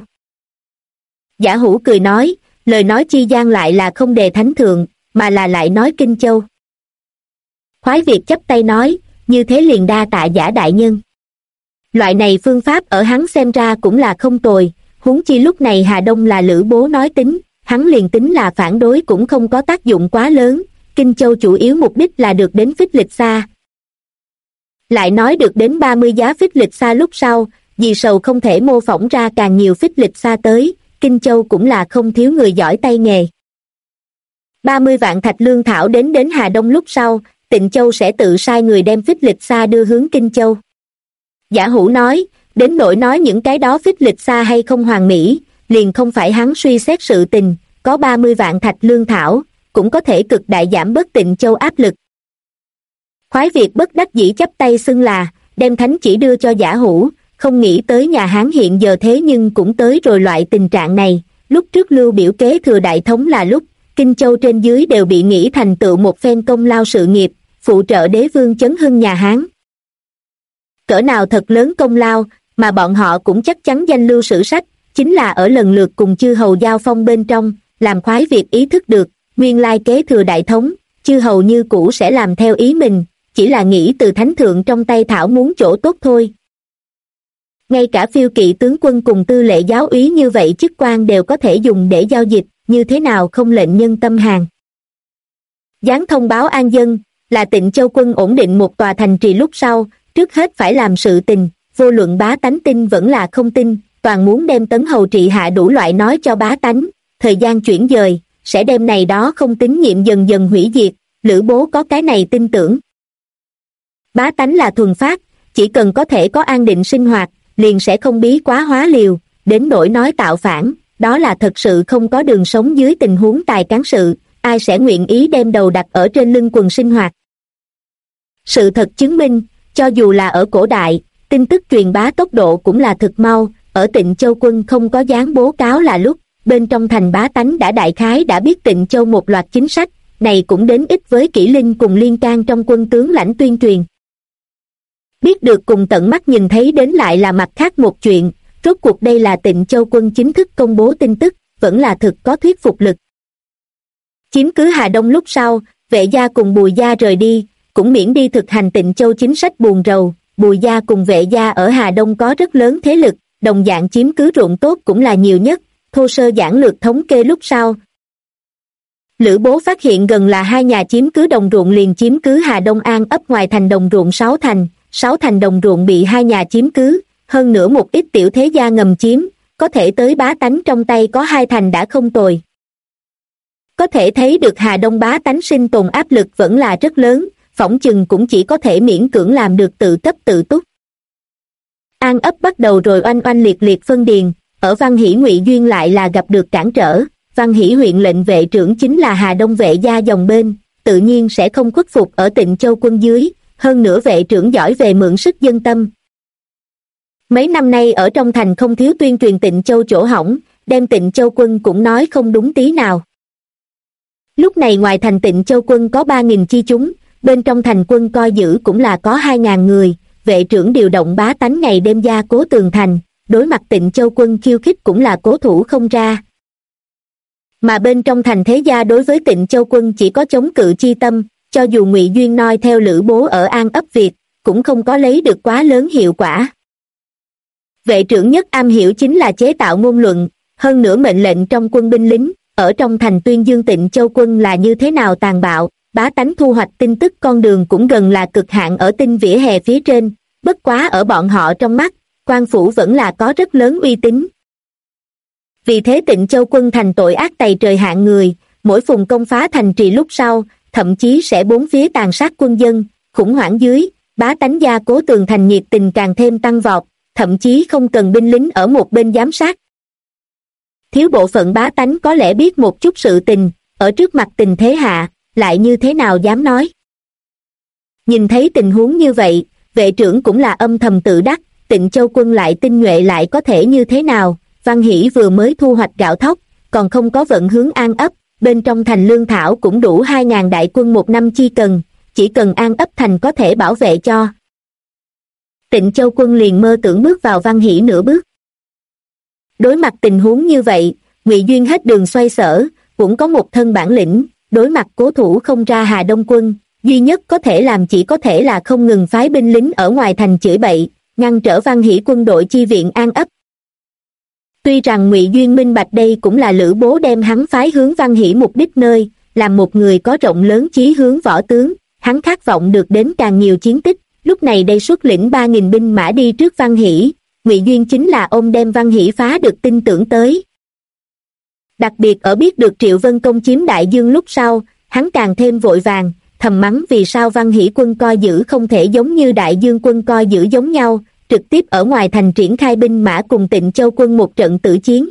[SPEAKER 1] Giả Hữu cười nói, lời nói chi gian lại là không đề Thánh Thượng, mà là lại nói Kinh Châu. Khoái Việt chắp tay nói, như thế liền đa tạ Giả đại nhân. Loại này phương pháp ở hắn xem ra cũng là không tồi, huống chi lúc này Hà Đông là Lữ Bố nói tính, hắn liền tính là phản đối cũng không có tác dụng quá lớn, Kinh Châu chủ yếu mục đích là được đến Phích Lịch Sa. Lại nói được đến 30 giá Phích Lịch Sa lúc sau, vì sầu không thể mô phỏng ra càng nhiều Phích Lịch Sa tới, Kinh Châu cũng là không thiếu người giỏi tay nghề. 30 vạn thạch lương thảo đến Hà Đông lúc sau, Tịnh Châu sẽ tự sai người đem Phích Lịch Sa đưa hướng Kinh Châu. Giả Hữu nói, đến nỗi nói những cái đó Phích Lịch Sa hay không hoàn mỹ, liền không phải hắn suy xét sự tình, có 30 vạn thạch lương thảo, cũng có thể cực đại giảm bớt Tịnh Châu áp lực. Khoái Việt bất đắc dĩ chắp tay xưng là, đem thánh chỉ đưa cho Giả Hữu, không nghĩ tới nhà Hán hiện giờ thế nhưng cũng tới rồi loại tình trạng này, lúc trước Lưu Biểu kế thừa đại thống là lúc, Kinh Châu trên dưới đều bị nghĩ thành tựu một phen công lao sự nghiệp, phụ trợ đế vương chấn hưng nhà Hán. Cỡ nào thật lớn công lao, mà bọn họ cũng chắc chắn danh lưu sử sách, chính là ở lần lượt cùng chư hầu giao phong bên trong, làm Khoái Việt ý thức được, nguyên lai kế thừa đại thống, chư hầu như cũ sẽ làm theo ý mình, chỉ là nghĩ từ Thánh Thượng trong tay thảo muốn chỗ tốt thôi. Ngay cả phiêu kỵ tướng quân cùng tư lệ giáo úy như vậy chức quan đều có thể dùng để giao dịch, như thế nào không lệnh nhân tâm hàng. Giáng thông báo an dân, là Tịnh Châu quân ổn định một tòa thành trì lúc sau, trước hết phải làm sự tình, vô luận bá tánh tin vẫn là không tin, toàn muốn đem Tấn Hầu trị hạ đủ loại nói cho bá tánh, thời gian chuyển dời, sẽ đem này đó không tín nhiệm dần dần hủy diệt, Lữ Bố có cái này tin tưởng. Bá tánh là thuần phát, chỉ cần có thể có an định sinh hoạt, liền sẽ không bí quá hóa liều, đến nỗi nói tạo phản, đó là thật sự không có đường sống dưới tình huống tài cán sự, ai sẽ nguyện ý đem đầu đặt ở trên lưng quần sinh hoạt. Sự thật chứng minh, cho dù là ở cổ đại, tin tức truyền bá tốc độ cũng là thực mau, ở Tịnh Châu quân không có dán bố cáo là lúc, bên trong thành bá tánh đã đại khái đã biết Tịnh Châu một loạt chính sách, này cũng đến ít với Kỷ Linh cùng Liên Can trong quân tướng lãnh tuyên truyền. Biết được cùng tận mắt nhìn thấy đến lại là mặt khác một chuyện, rốt cuộc đây là Tịnh Châu quân chính thức công bố tin tức, vẫn là thực có thuyết phục lực. Chiếm cứ Hà Đông lúc sau, Vệ gia cùng Bùi gia rời đi, cũng miễn đi thực hành Tịnh Châu chính sách buồn rầu, Bùi gia cùng Vệ gia ở Hà Đông có rất lớn thế lực, đồng dạng chiếm cứ ruộng tốt cũng là nhiều nhất, thô sơ giản lược thống kê lúc sau. Lữ Bố phát hiện gần là hai nhà chiếm cứ đồng ruộng liền chiếm cứ Hà Đông An ấp ngoài thành đồng ruộng 6 thành đồng ruộng bị hai nhà chiếm cứ, hơn nữa một ít tiểu thế gia ngầm chiếm, có thể tới bá tánh trong tay có 2 thành đã không tồi. Có thể thấy được Hà Đông bá tánh sinh tồn áp lực vẫn là rất lớn, phỏng chừng cũng chỉ có thể miễn cưỡng làm được tự cấp tự túc. An ấp bắt đầu rồi oanh oanh liệt liệt phân điền, ở Văn Hỷ Ngụy Duyên lại là gặp được cản trở, Văn Hỷ huyện lệnh vệ trưởng chính là Hà Đông Vệ gia dòng bên, tự nhiên sẽ không khuất phục ở Tịnh Châu quân dưới, hơn nữa vệ trưởng giỏi về mượn sức dân tâm. Mấy năm nay ở trong thành không thiếu tuyên truyền Tịnh Châu chỗ hỏng, đem Tịnh Châu quân cũng nói không đúng tí nào. Lúc này ngoài thành Tịnh Châu quân có 3.000 chi chúng, bên trong thành quân coi giữ cũng là có 2.000 người, vệ trưởng điều động bá tánh ngày đêm gia cố tường thành, đối mặt Tịnh Châu quân khiêu khích cũng là cố thủ không ra. Mà bên trong thành thế gia đối với Tịnh Châu quân chỉ có chống cự chi tâm, cho dù Ngụy Duyên noi theo Lữ Bố ở An ấp Việt, cũng không có lấy được quá lớn hiệu quả. Vệ trưởng nhất am hiểu chính là chế tạo ngôn luận, hơn nữa mệnh lệnh trong quân binh lính, ở trong thành tuyên dương Tịnh Châu quân là như thế nào tàn bạo, bá tánh thu hoạch tin tức con đường cũng gần là cực hạn ở tinh vỉa hè phía trên, bất quá ở bọn họ trong mắt, quan phủ vẫn là có rất lớn uy tín. Vì thế Tịnh Châu quân thành tội ác tày trời hạng người, mỗi phùng công phá thành trì lúc sau, thậm chí sẽ bốn phía tàn sát quân dân, khủng hoảng dưới, bá tánh gia cố tường thành nhiệt tình càng thêm tăng vọt, thậm chí không cần binh lính ở một bên giám sát. Thiếu bộ phận bá tánh có lẽ biết một chút sự tình, ở trước mặt tình thế hạ, lại như thế nào dám nói. Nhìn thấy tình huống như vậy, vệ trưởng cũng là âm thầm tự đắc, Tịnh Châu quân lại tinh nhuệ lại có thể như thế nào, Văn Hỷ vừa mới thu hoạch gạo thóc, còn không có vận hướng An ấp, bên trong thành lương thảo cũng đủ 2.000 đại quân một năm chi cần, chỉ cần An ấp thành có thể bảo vệ cho. Tịnh Châu quân liền mơ tưởng bước vào Văn Hỷ nửa bước. Đối mặt tình huống như vậy, Ngụy Duyên hết đường xoay sở, cũng có một thân bản lĩnh, đối mặt cố thủ không ra Hà Đông quân, duy nhất có thể làm chỉ có thể là không ngừng phái binh lính ở ngoài thành chửi bậy, ngăn trở Văn Hỷ quân đội chi viện An ấp. Tuy rằng Ngụy Duyên minh bạch đây cũng là Lữ Bố đem hắn phái hướng Văn Hỷ mục đích nơi, làm một người có rộng lớn chí hướng võ tướng, hắn khát vọng được đến càng nhiều chiến tích, lúc này đây xuất lĩnh 3.000 binh mã đi trước Văn Hỷ, Ngụy Duyên chính là ông đem Văn Hỷ phá được tin tưởng tới. Đặc biệt ở biết được Triệu Vân Công chiếm Đại Dương lúc sau, hắn càng thêm vội vàng, thầm mắng vì sao Văn Hỷ quân coi giữ không thể giống như Đại Dương quân coi giữ giống nhau, trực tiếp ở ngoài thành triển khai binh mã cùng Tịnh Châu quân một trận tử chiến.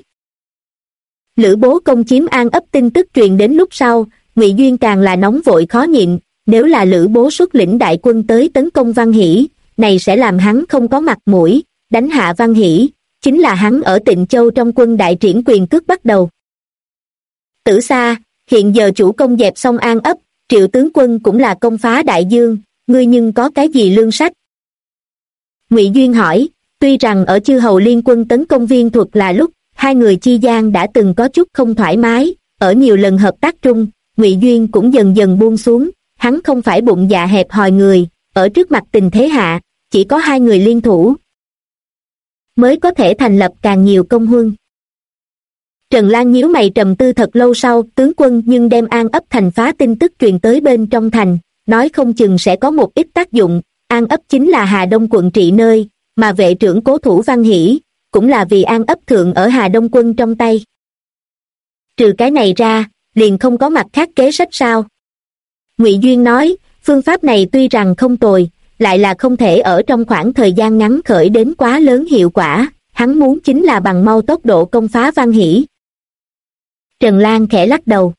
[SPEAKER 1] Lữ Bố công chiếm An ấp tin tức truyền đến lúc sau, Ngụy Duyên càng là nóng vội khó nhịn, nếu là Lữ Bố xuất lĩnh đại quân tới tấn công Văn Hỷ, này sẽ làm hắn không có mặt mũi, đánh hạ Văn Hỷ, chính là hắn ở Tịnh Châu trong quân đại triển quyền cước bắt đầu. Tử Sa, hiện giờ chủ công dẹp xong An ấp, Triệu tướng quân cũng là công phá Đại Dương, ngươi nhưng có cái gì lương sách? Ngụy Duyên hỏi, tuy rằng ở chư hầu liên quân tấn công Viên Thuật là lúc, hai người chi gian đã từng có chút không thoải mái, ở nhiều lần hợp tác trung, Ngụy Duyên cũng dần dần buông xuống, hắn không phải bụng dạ hẹp hòi người, ở trước mặt tình thế hạ, chỉ có hai người liên thủ mới có thể thành lập càng nhiều công huân. Trần Lan nhíu mày trầm tư thật lâu sau, tướng quân nhưng đem An ấp thành phá tin tức truyền tới bên trong thành, nói không chừng sẽ có một ít tác dụng. An ấp chính là Hà Đông quận trị nơi, mà vệ trưởng cố thủ Văn Hỷ, cũng là vì An ấp thượng ở Hà Đông Quân trong tay. Trừ cái này ra, liền không có mặt khác kế sách sao? Ngụy Duyên nói, phương pháp này tuy rằng không tồi, lại là không thể ở trong khoảng thời gian ngắn khởi đến quá lớn hiệu quả, hắn muốn chính là bằng mau tốc độ công phá Văn Hỷ. Trần Lan khẽ lắc đầu.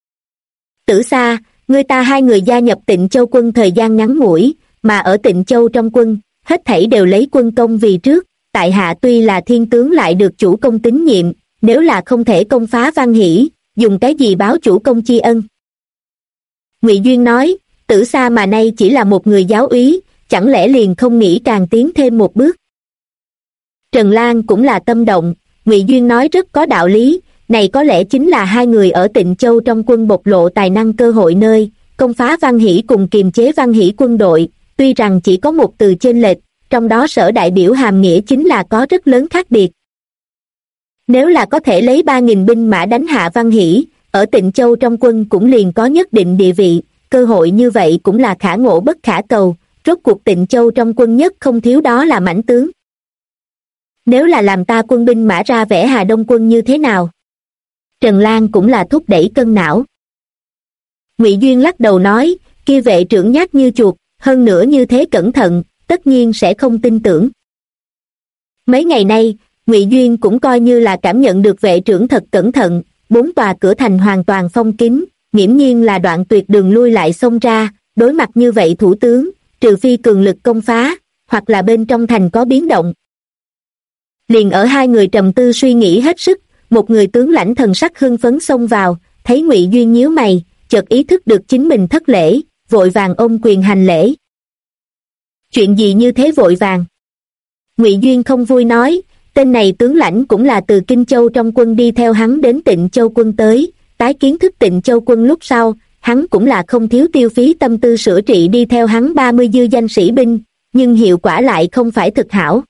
[SPEAKER 1] Tử Sa, người ta hai người gia nhập Tịnh Châu quân thời gian ngắn ngủi, mà ở Tịnh Châu trong quân, hết thảy đều lấy quân công vì trước, tại hạ tuy là thiên tướng lại được chủ công tín nhiệm, nếu là không thể công phá Văn Hỷ, dùng cái gì báo chủ công tri ân? Ngụy Duyên nói, Tử Sa mà nay chỉ là một người giáo úy, chẳng lẽ liền không nghĩ càng tiến thêm một bước? Trần Lan cũng là tâm động, Ngụy Duyên nói rất có đạo lý, này có lẽ chính là hai người ở Tịnh Châu trong quân bộc lộ tài năng cơ hội nơi, công phá Văn Hỷ cùng kiềm chế Văn Hỷ quân đội, tuy rằng chỉ có một từ chênh lệch, trong đó sở đại biểu hàm nghĩa chính là có rất lớn khác biệt. Nếu là có thể lấy 3.000 binh mã đánh hạ Văn Hỷ, ở Tịnh Châu trong quân cũng liền có nhất định địa vị, cơ hội như vậy cũng là khả ngộ bất khả cầu, rốt cuộc Tịnh Châu trong quân nhất không thiếu đó là mãnh tướng. Nếu là làm ta quân binh mã ra vẽ Hà Đông quân như thế nào? Trần Lan cũng là thúc đẩy cân não. Ngụy Duyên lắc đầu nói, kia vệ trưởng nhát như chuột, hơn nữa như thế cẩn thận, tất nhiên sẽ không tin tưởng. Mấy ngày nay, Ngụy Duyên cũng coi như là cảm nhận được vệ trưởng thật cẩn thận, 4 tòa cửa thành hoàn toàn phong kín, nghiễm nhiên là đoạn tuyệt đường lui lại xông ra, đối mặt như vậy thủ tướng, trừ phi cường lực công phá, hoặc là bên trong thành có biến động. Liền ở hai người trầm tư suy nghĩ hết sức, một người tướng lãnh thần sắc hưng phấn xông vào, thấy Ngụy Duyên nhíu mày, chợt ý thức được chính mình thất lễ, vội vàng ôm quyền hành lễ. Chuyện gì như thế vội vàng? Ngụy Duyên không vui nói, tên này tướng lãnh cũng là từ Kinh Châu trong quân đi theo hắn đến Tịnh Châu quân tới, tái kiến thức Tịnh Châu quân lúc sau, hắn cũng là không thiếu tiêu phí tâm tư sửa trị đi theo hắn 30 dư danh sĩ binh, nhưng hiệu quả lại không phải thực hảo.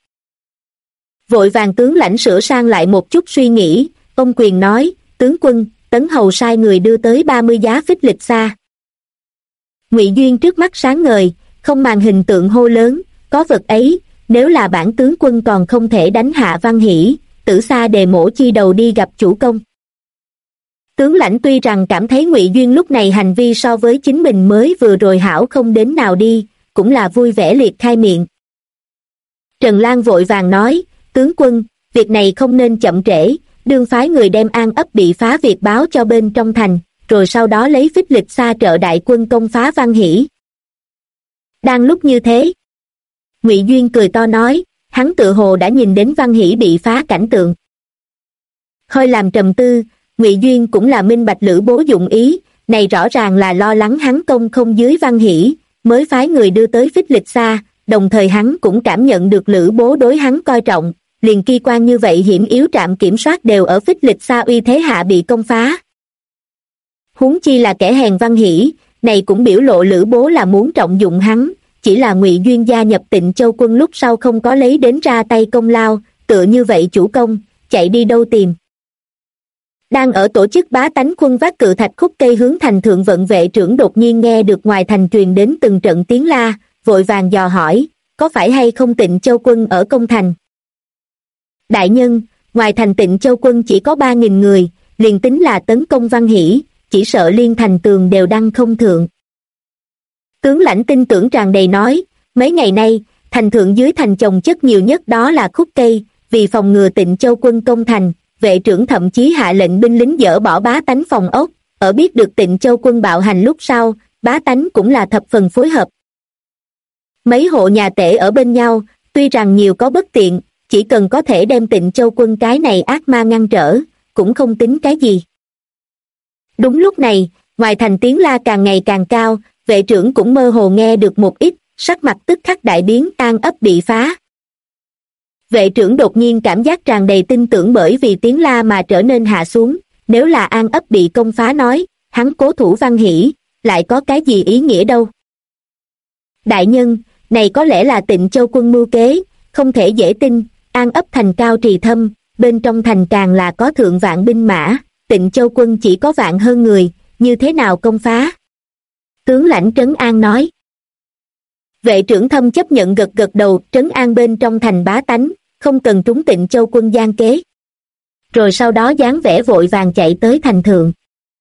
[SPEAKER 1] Vội vàng tướng lãnh sửa sang lại một chút suy nghĩ, ông quyền nói, tướng quân, Tấn Hầu sai người đưa tới 30 giá phích lịch xa. Ngụy Duyên trước mắt sáng ngời, không màng hình tượng hô lớn, có vật ấy, nếu là bản tướng quân còn không thể đánh hạ Văn Hỷ, Tử Sa đề mổ chi đầu đi gặp chủ công. Tướng lãnh tuy rằng cảm thấy Ngụy Duyên lúc này hành vi so với chính mình mới vừa rồi hảo không đến nào đi, cũng là vui vẻ liệt khai miệng. Trần Lan vội vàng nói, tướng quân, việc này không nên chậm trễ, đương phái người đem An ấp bị phá việc báo cho bên trong thành, rồi sau đó lấy phích lịch xa trợ đại quân công phá Văn Hỷ. Đang lúc như thế, Ngụy Duyên cười to nói, hắn tự hồ đã nhìn đến Văn Hỷ bị phá cảnh tượng. Hơi làm trầm tư, Ngụy Duyên cũng là minh bạch Lữ Bố dụng ý, này rõ ràng là lo lắng hắn công không dưới Văn Hỷ, mới phái người đưa tới phích lịch xa, đồng thời hắn cũng cảm nhận được Lữ Bố đối hắn coi trọng, liền kỳ quan như vậy hiểm yếu trạm kiểm soát đều ở phích lịch xa uy thế hạ bị công phá. Huống chi là kẻ hèn Văn Hỷ, này cũng biểu lộ Lữ Bố là muốn trọng dụng hắn, chỉ là Ngụy Duyên gia nhập Tịnh Châu quân lúc sau không có lấy đến ra tay công lao, tựa như vậy chủ công, chạy đi đâu tìm. Đang ở tổ chức bá tánh quân vác cự thạch khúc cây hướng thành thượng vận vệ trưởng đột nhiên nghe được ngoài thành truyền đến từng trận tiếng la, vội vàng dò hỏi, có phải hay không Tịnh Châu quân ở công thành? Đại nhân, ngoài thành Tịnh Châu quân chỉ có 3.000 người, liền tính là tấn công Văn Hỷ, chỉ sợ liên thành tường đều đăng không thượng. Tướng lãnh tin tưởng tràn đầy nói, mấy ngày nay, thành thượng dưới thành trồng chất nhiều nhất đó là khúc cây, vì phòng ngừa Tịnh Châu quân công thành, vệ trưởng thậm chí hạ lệnh binh lính dỡ bỏ bá tánh phòng ốc, ở biết được Tịnh Châu quân bạo hành lúc sau, bá tánh cũng là thập phần phối hợp. Mấy hộ nhà tể ở bên nhau, tuy rằng nhiều có bất tiện, chỉ cần có thể đem Tịnh Châu quân cái này ác ma ngăn trở, cũng không tính cái gì. Đúng lúc này, ngoài thành tiếng la càng ngày càng cao, vệ trưởng cũng mơ hồ nghe được một ít, sắc mặt tức khắc đại biến, An ấp bị phá. Vệ trưởng đột nhiên cảm giác tràn đầy tin tưởng bởi vì tiếng la mà trở nên hạ xuống, nếu là An ấp bị công phá nói, hắn cố thủ Văn Hỷ, lại có cái gì ý nghĩa đâu. Đại nhân, này có lẽ là Tịnh Châu quân mưu kế, không thể dễ tin, An ấp thành cao trì thâm, bên trong thành càng là có thượng vạn binh mã, Tịnh Châu quân chỉ có vạn hơn người, như thế nào công phá? Tướng lãnh Trấn An nói. Vệ trưởng Thâm chấp nhận gật gật đầu, trấn an bên trong thành bá tánh, không cần trúng Tịnh Châu quân gian kế. Rồi sau đó dáng vẻ vội vàng chạy tới thành thượng.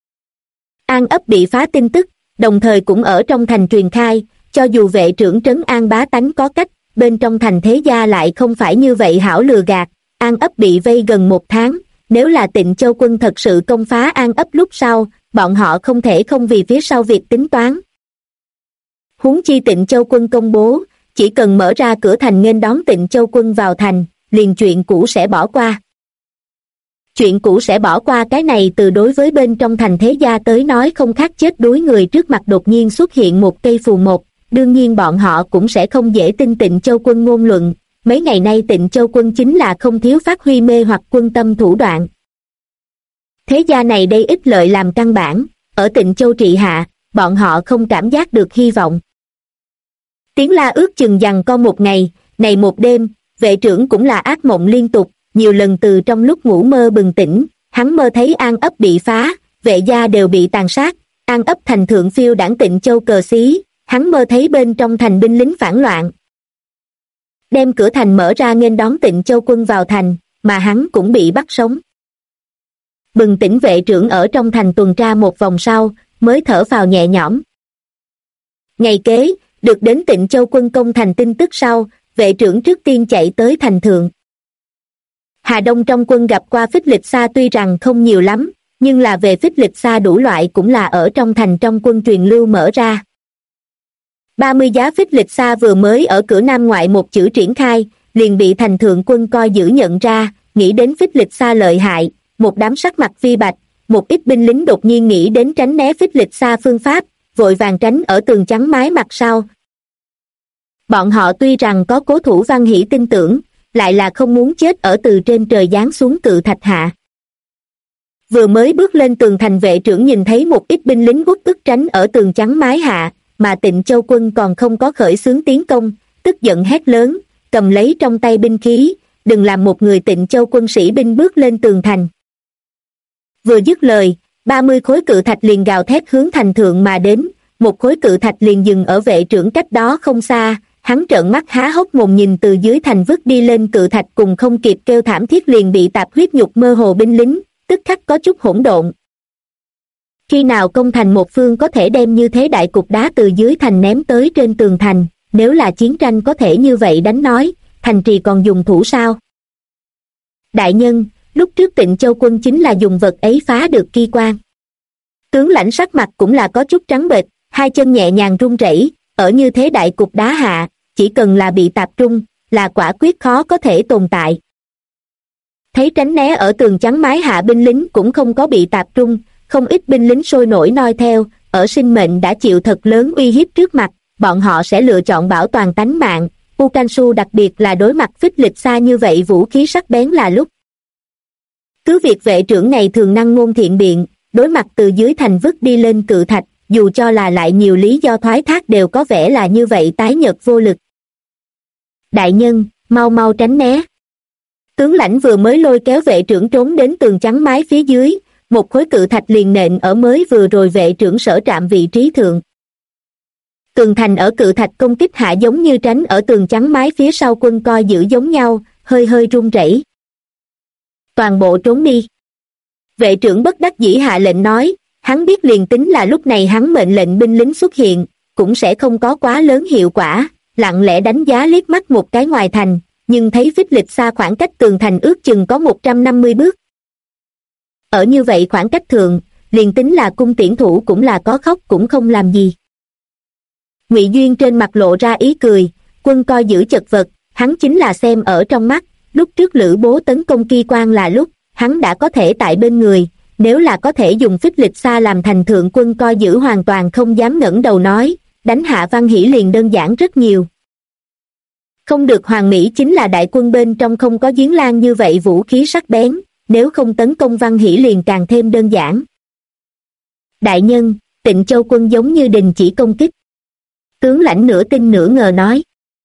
[SPEAKER 1] An ấp bị phá tin tức, đồng thời cũng ở trong thành truyền khai, cho dù vệ trưởng trấn an bá tánh có cách, bên trong thành thế gia lại không phải như vậy hảo lừa gạt. An ấp bị vây gần 1 tháng, nếu là Tịnh Châu quân thật sự công phá An ấp lúc sau, bọn họ không thể không vì phía sau việc tính toán. Huống chi Tịnh Châu quân công bố, chỉ cần mở ra cửa thành nghênh đón Tịnh Châu quân vào thành, liền chuyện cũ sẽ bỏ qua. Chuyện cũ sẽ bỏ qua cái này từ đối với bên trong thành thế gia tới nói không khác chết đuối người trước mặt đột nhiên xuất hiện một cây phù một, đương nhiên bọn họ cũng sẽ không dễ tin Tịnh Châu quân ngôn luận. Mấy ngày nay Tịnh Châu quân chính là không thiếu phát huy mê hoặc quân tâm thủ đoạn. Thế gia này đây ích lợi làm căn bản, ở Tịnh Châu trị hạ, bọn họ không cảm giác được hy vọng. Tiếng la ước chừng giằng co một ngày, này một đêm, vệ trưởng cũng là ác mộng liên tục, nhiều lần từ trong lúc ngủ mơ bừng tỉnh, hắn mơ thấy An ấp bị phá, vệ gia đều bị tàn sát, An ấp thành thượng phiêu đảng Tịnh Châu cờ xí, hắn mơ thấy bên trong thành binh lính phản loạn. Đem cửa thành mở ra nghênh đón Tịnh Châu quân vào thành, mà hắn cũng bị bắt sống. Bừng tỉnh vệ trưởng ở trong thành tuần tra một vòng sau, mới thở phào nhẹ nhõm. Ngày kế, được đến Tịnh Châu quân công thành tin tức sau, vệ trưởng trước tiên chạy tới thành thượng. Hà Đông trong quân gặp qua phích lịch xa tuy rằng không nhiều lắm, nhưng là về phích lịch xa đủ loại cũng là ở trong thành trong quân truyền lưu mở ra. 30 giá phích lịch xa vừa mới ở cửa nam ngoại một chữ triển khai, liền bị thành thượng quân coi giữ nhận ra, nghĩ đến phích lịch xa lợi hại, một đám sắc mặt vi bạch, một ít binh lính đột nhiên nghĩ đến tránh né phích lịch xa phương pháp, vội vàng tránh ở tường trắng mái mặt sau. Bọn họ tuy rằng có cố thủ Văn Hỷ tin tưởng, lại là không muốn chết ở từ trên trời giáng xuống cự thạch hạ. Vừa mới bước lên tường thành vệ trưởng nhìn thấy một ít binh lính uất ức tránh ở tường trắng mái hạ, mà Tịnh Châu quân còn không có khởi xướng tiến công, tức giận hét lớn, cầm lấy trong tay binh khí, đừng làm một người Tịnh Châu quân sĩ binh bước lên tường thành. Vừa dứt lời, 30 khối cự thạch liền gào thét hướng thành thượng mà đến, một khối cự thạch liền dừng ở vệ trưởng cách đó không xa, hắn trợn mắt há hốc mồm nhìn từ dưới thành vứt đi lên cự thạch cùng không kịp kêu thảm thiết liền bị tạp huyết nhục mơ hồ binh lính, tức khắc có chút hỗn độn. Khi nào công thành một phương có thể đem như thế đại cục đá từ dưới thành ném tới trên tường thành, nếu là chiến tranh có thể như vậy đánh nói, thành trì còn dùng thủ sao? Đại nhân, lúc trước Tịnh Châu quân chính là dùng vật ấy phá được Ki Quan. Tướng lãnh sắc mặt cũng là có chút trắng bệch, hai chân nhẹ nhàng run rẩy, ở như thế đại cục đá hạ, chỉ cần là bị tạp trung, là quả quyết khó có thể tồn tại. Thấy tránh né ở tường trắng mái hạ binh lính cũng không có bị tạp trung, không ít binh lính sôi nổi noi theo, ở sinh mệnh đã chịu thật lớn uy hiếp trước mặt, bọn họ sẽ lựa chọn bảo toàn tánh mạng, Ukansu đặc biệt là đối mặt phích lịch xa như vậy vũ khí sắc bén là lúc. Cứ việc vệ trưởng này thường năng ngôn thiện biện, đối mặt từ dưới thành vứt đi lên cự thạch, dù cho là lại nhiều lý do thoái thác đều có vẻ là như vậy tái nhợt vô lực. Đại nhân, mau mau tránh né. Tướng lãnh vừa mới lôi kéo vệ trưởng trốn đến tường trắng mái phía dưới, một khối cự thạch liền nện ở mới vừa rồi vệ trưởng sở trạm vị trí thượng. Tường thành ở cự thạch công kích hạ giống như tránh ở tường trắng mái phía sau quân coi giữ giống nhau, hơi hơi run rẩy. Toàn bộ trốn đi. Vệ trưởng bất đắc dĩ hạ lệnh nói, hắn biết liền tính là lúc này hắn mệnh lệnh binh lính xuất hiện, cũng sẽ không có quá lớn hiệu quả, lặng lẽ đánh giá liếc mắt một cái ngoài thành, nhưng thấy phích lịch xa khoảng cách tường thành ước chừng có 150 bước. Ở như vậy khoảng cách thường, liền tính là cung tiễn thủ cũng là có khóc cũng không làm gì. Ngụy Duyên trên mặt lộ ra ý cười, quân coi giữ chật vật, hắn chính là xem ở trong mắt, lúc trước Lữ Bố tấn công Ki Quan là lúc, hắn đã có thể tại bên người, nếu là có thể dùng phích lịch xa làm thành thượng quân coi giữ hoàn toàn không dám ngẩng đầu nói, đánh hạ Văn Hỷ liền đơn giản rất nhiều. Không được Hoàng Mỹ chính là đại quân bên trong không có Giếng Lan như vậy vũ khí sắc bén, nếu không tấn công Văn Hỷ liền càng thêm đơn giản. Đại nhân, Tịnh Châu quân giống như đình chỉ công kích. Tướng lãnh nửa tin nửa ngờ nói.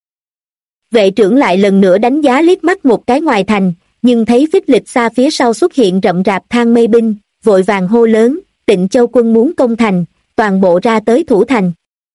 [SPEAKER 1] Vệ trưởng lại lần nữa đánh giá liếc mắt một cái ngoài thành, nhưng thấy phích lịch xa phía sau xuất hiện rậm rạp thang mây binh, vội vàng hô lớn, Tịnh Châu quân muốn công thành, toàn bộ ra tới thủ thành.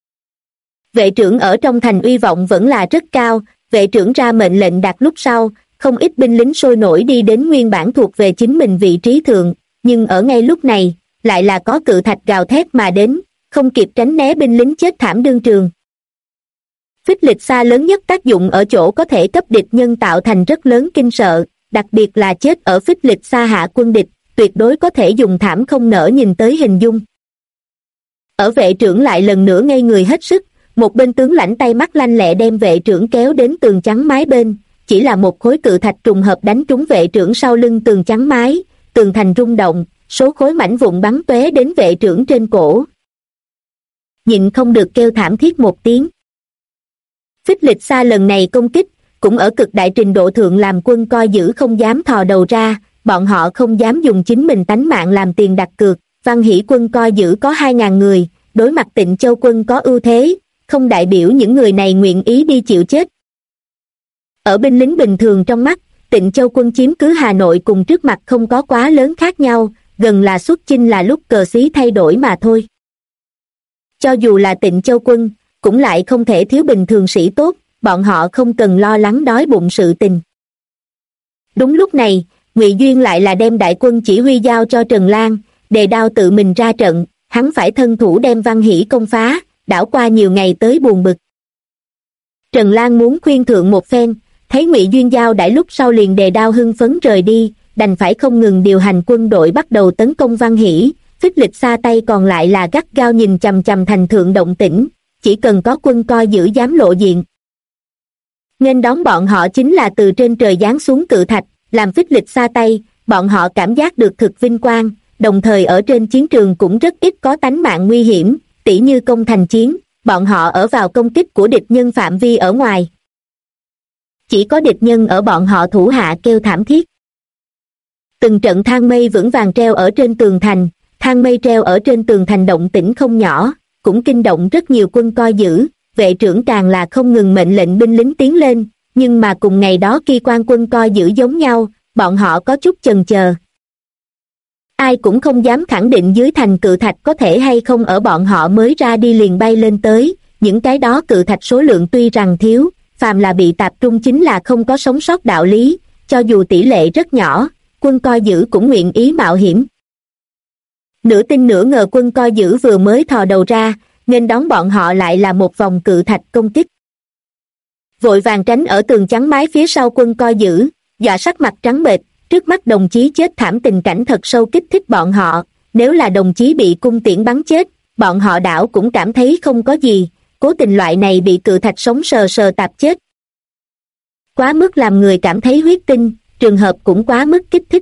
[SPEAKER 1] Vệ trưởng ở trong thành uy vọng vẫn là rất cao, vệ trưởng ra mệnh lệnh đạt lúc sau, không ít binh lính sôi nổi đi đến nguyên bản thuộc về chính mình vị trí thượng, nhưng ở ngay lúc này, lại là có cự thạch gào thét mà đến, không kịp tránh né binh lính chết thảm đương trường. Phích lịch xa lớn nhất tác dụng ở chỗ có thể cấp địch nhân tạo thành rất lớn kinh sợ, đặc biệt là chết ở phích lịch xa hạ quân địch, tuyệt đối có thể dùng thảm không nỡ nhìn tới hình dung. Ở vệ trưởng lại lần nữa ngây người hết sức, một bên tướng lãnh tay mắt lanh lẹ đem vệ trưởng kéo đến tường chắn mái bên, chỉ là một khối cự thạch trùng hợp đánh trúng vệ trưởng sau lưng tường chắn mái, tường thành rung động, số khối mảnh vụn bắn tóe đến vệ trưởng trên cổ. Nhịn không được kêu thảm thiết một tiếng. Phích lịch xa lần này công kích, cũng ở cực đại trình độ thượng làm quân coi giữ không dám thò đầu ra, bọn họ không dám dùng chính mình tánh mạng làm tiền đặt cược. Văn Hỷ quân coi giữ có 2.000 người, đối mặt Tịnh Châu quân có ưu thế, không đại biểu những người này nguyện ý đi chịu chết. Ở binh lính bình thường trong mắt, Tịnh Châu quân chiếm cứ Hà Nội cùng trước mặt không có quá lớn khác nhau, gần là xuất chinh là lúc cờ xí thay đổi mà thôi. Cho dù là Tịnh Châu quân, cũng lại không thể thiếu bình thường sĩ tốt, bọn họ không cần lo lắng đói bụng sự tình. Đúng lúc này, Ngụy Duyên lại là đem đại quân chỉ huy giao cho Trần Lan, Đề Đao tự mình ra trận, hắn phải thân thủ đem Văn Hỷ công phá, đảo qua nhiều ngày tới buồn bực. Trần Lan muốn khuyên thượng một phen, thấy Ngụy Duyên giao đãi lúc sau liền Đề Đao hưng phấn rời đi, đành phải không ngừng điều hành quân đội bắt đầu tấn công Văn Hỷ. Phích lịch xa tay còn lại là gắt gao nhìn chằm chằm thành thượng động tĩnh, chỉ cần có quân coi giữ dám lộ diện. Nghênh đón bọn họ chính là từ trên trời giáng xuống cự thạch, làm phích lịch xa tay, bọn họ cảm giác được thực vinh quang, đồng thời ở trên chiến trường cũng rất ít có tánh mạng nguy hiểm, tỉ như công thành chiến, bọn họ ở vào công kích của địch nhân phạm vi ở ngoài. Chỉ có địch nhân ở bọn họ thủ hạ kêu thảm thiết. Từng trận thang mây vững vàng treo ở trên tường thành, thang mây treo ở trên tường thành động tĩnh không nhỏ, cũng kinh động rất nhiều quân coi giữ, vệ trưởng càng là không ngừng mệnh lệnh binh lính tiến lên, nhưng mà cùng ngày đó khi quan quân coi giữ giống nhau, bọn họ có chút chần chờ. Ai cũng không dám khẳng định dưới thành cự thạch có thể hay không ở bọn họ mới ra đi liền bay lên tới, những cái đó cự thạch số lượng tuy rằng thiếu, phàm là bị tập trung chính là không có sống sót đạo lý, cho dù tỷ lệ rất nhỏ, quân coi giữ cũng nguyện ý mạo hiểm. Nửa tin nửa ngờ quân coi giữ vừa mới thò đầu ra, nghênh đón bọn họ lại là một vòng cự thạch công kích. Vội vàng tránh ở tường chắn mái phía sau quân coi giữ, dọa sắc mặt trắng bệch, trước mắt đồng chí chết thảm tình cảnh thật sâu kích thích bọn họ, nếu là đồng chí bị cung tiễn bắn chết, bọn họ đảo cũng cảm thấy không có gì, cố tình loại này bị cự thạch sống sờ sờ tạp chết. Quá mức làm người cảm thấy huyết tinh, trường hợp cũng quá mức kích thích.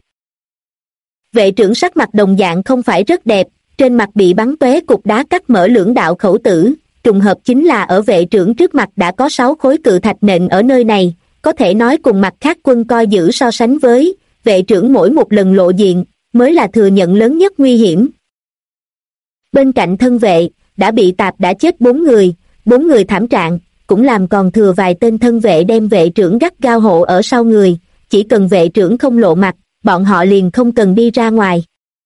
[SPEAKER 1] Vệ trưởng sắc mặt đồng dạng không phải rất đẹp, trên mặt bị bắn tóe cục đá cắt mở lưỡng đạo khẩu tử, trùng hợp chính là ở vệ trưởng trước mặt đã có 6 khối cự thạch nện ở nơi này, có thể nói cùng mặt khác quân coi giữ so sánh với, vệ trưởng mỗi một lần lộ diện, mới là thừa nhận lớn nhất nguy hiểm. Bên cạnh thân vệ, đã bị tạp đã chết 4 người thảm trạng, cũng làm còn thừa vài tên thân vệ đem vệ trưởng gắt gao hộ ở sau người, chỉ cần vệ trưởng không lộ mặt, bọn họ liền không cần đi ra ngoài.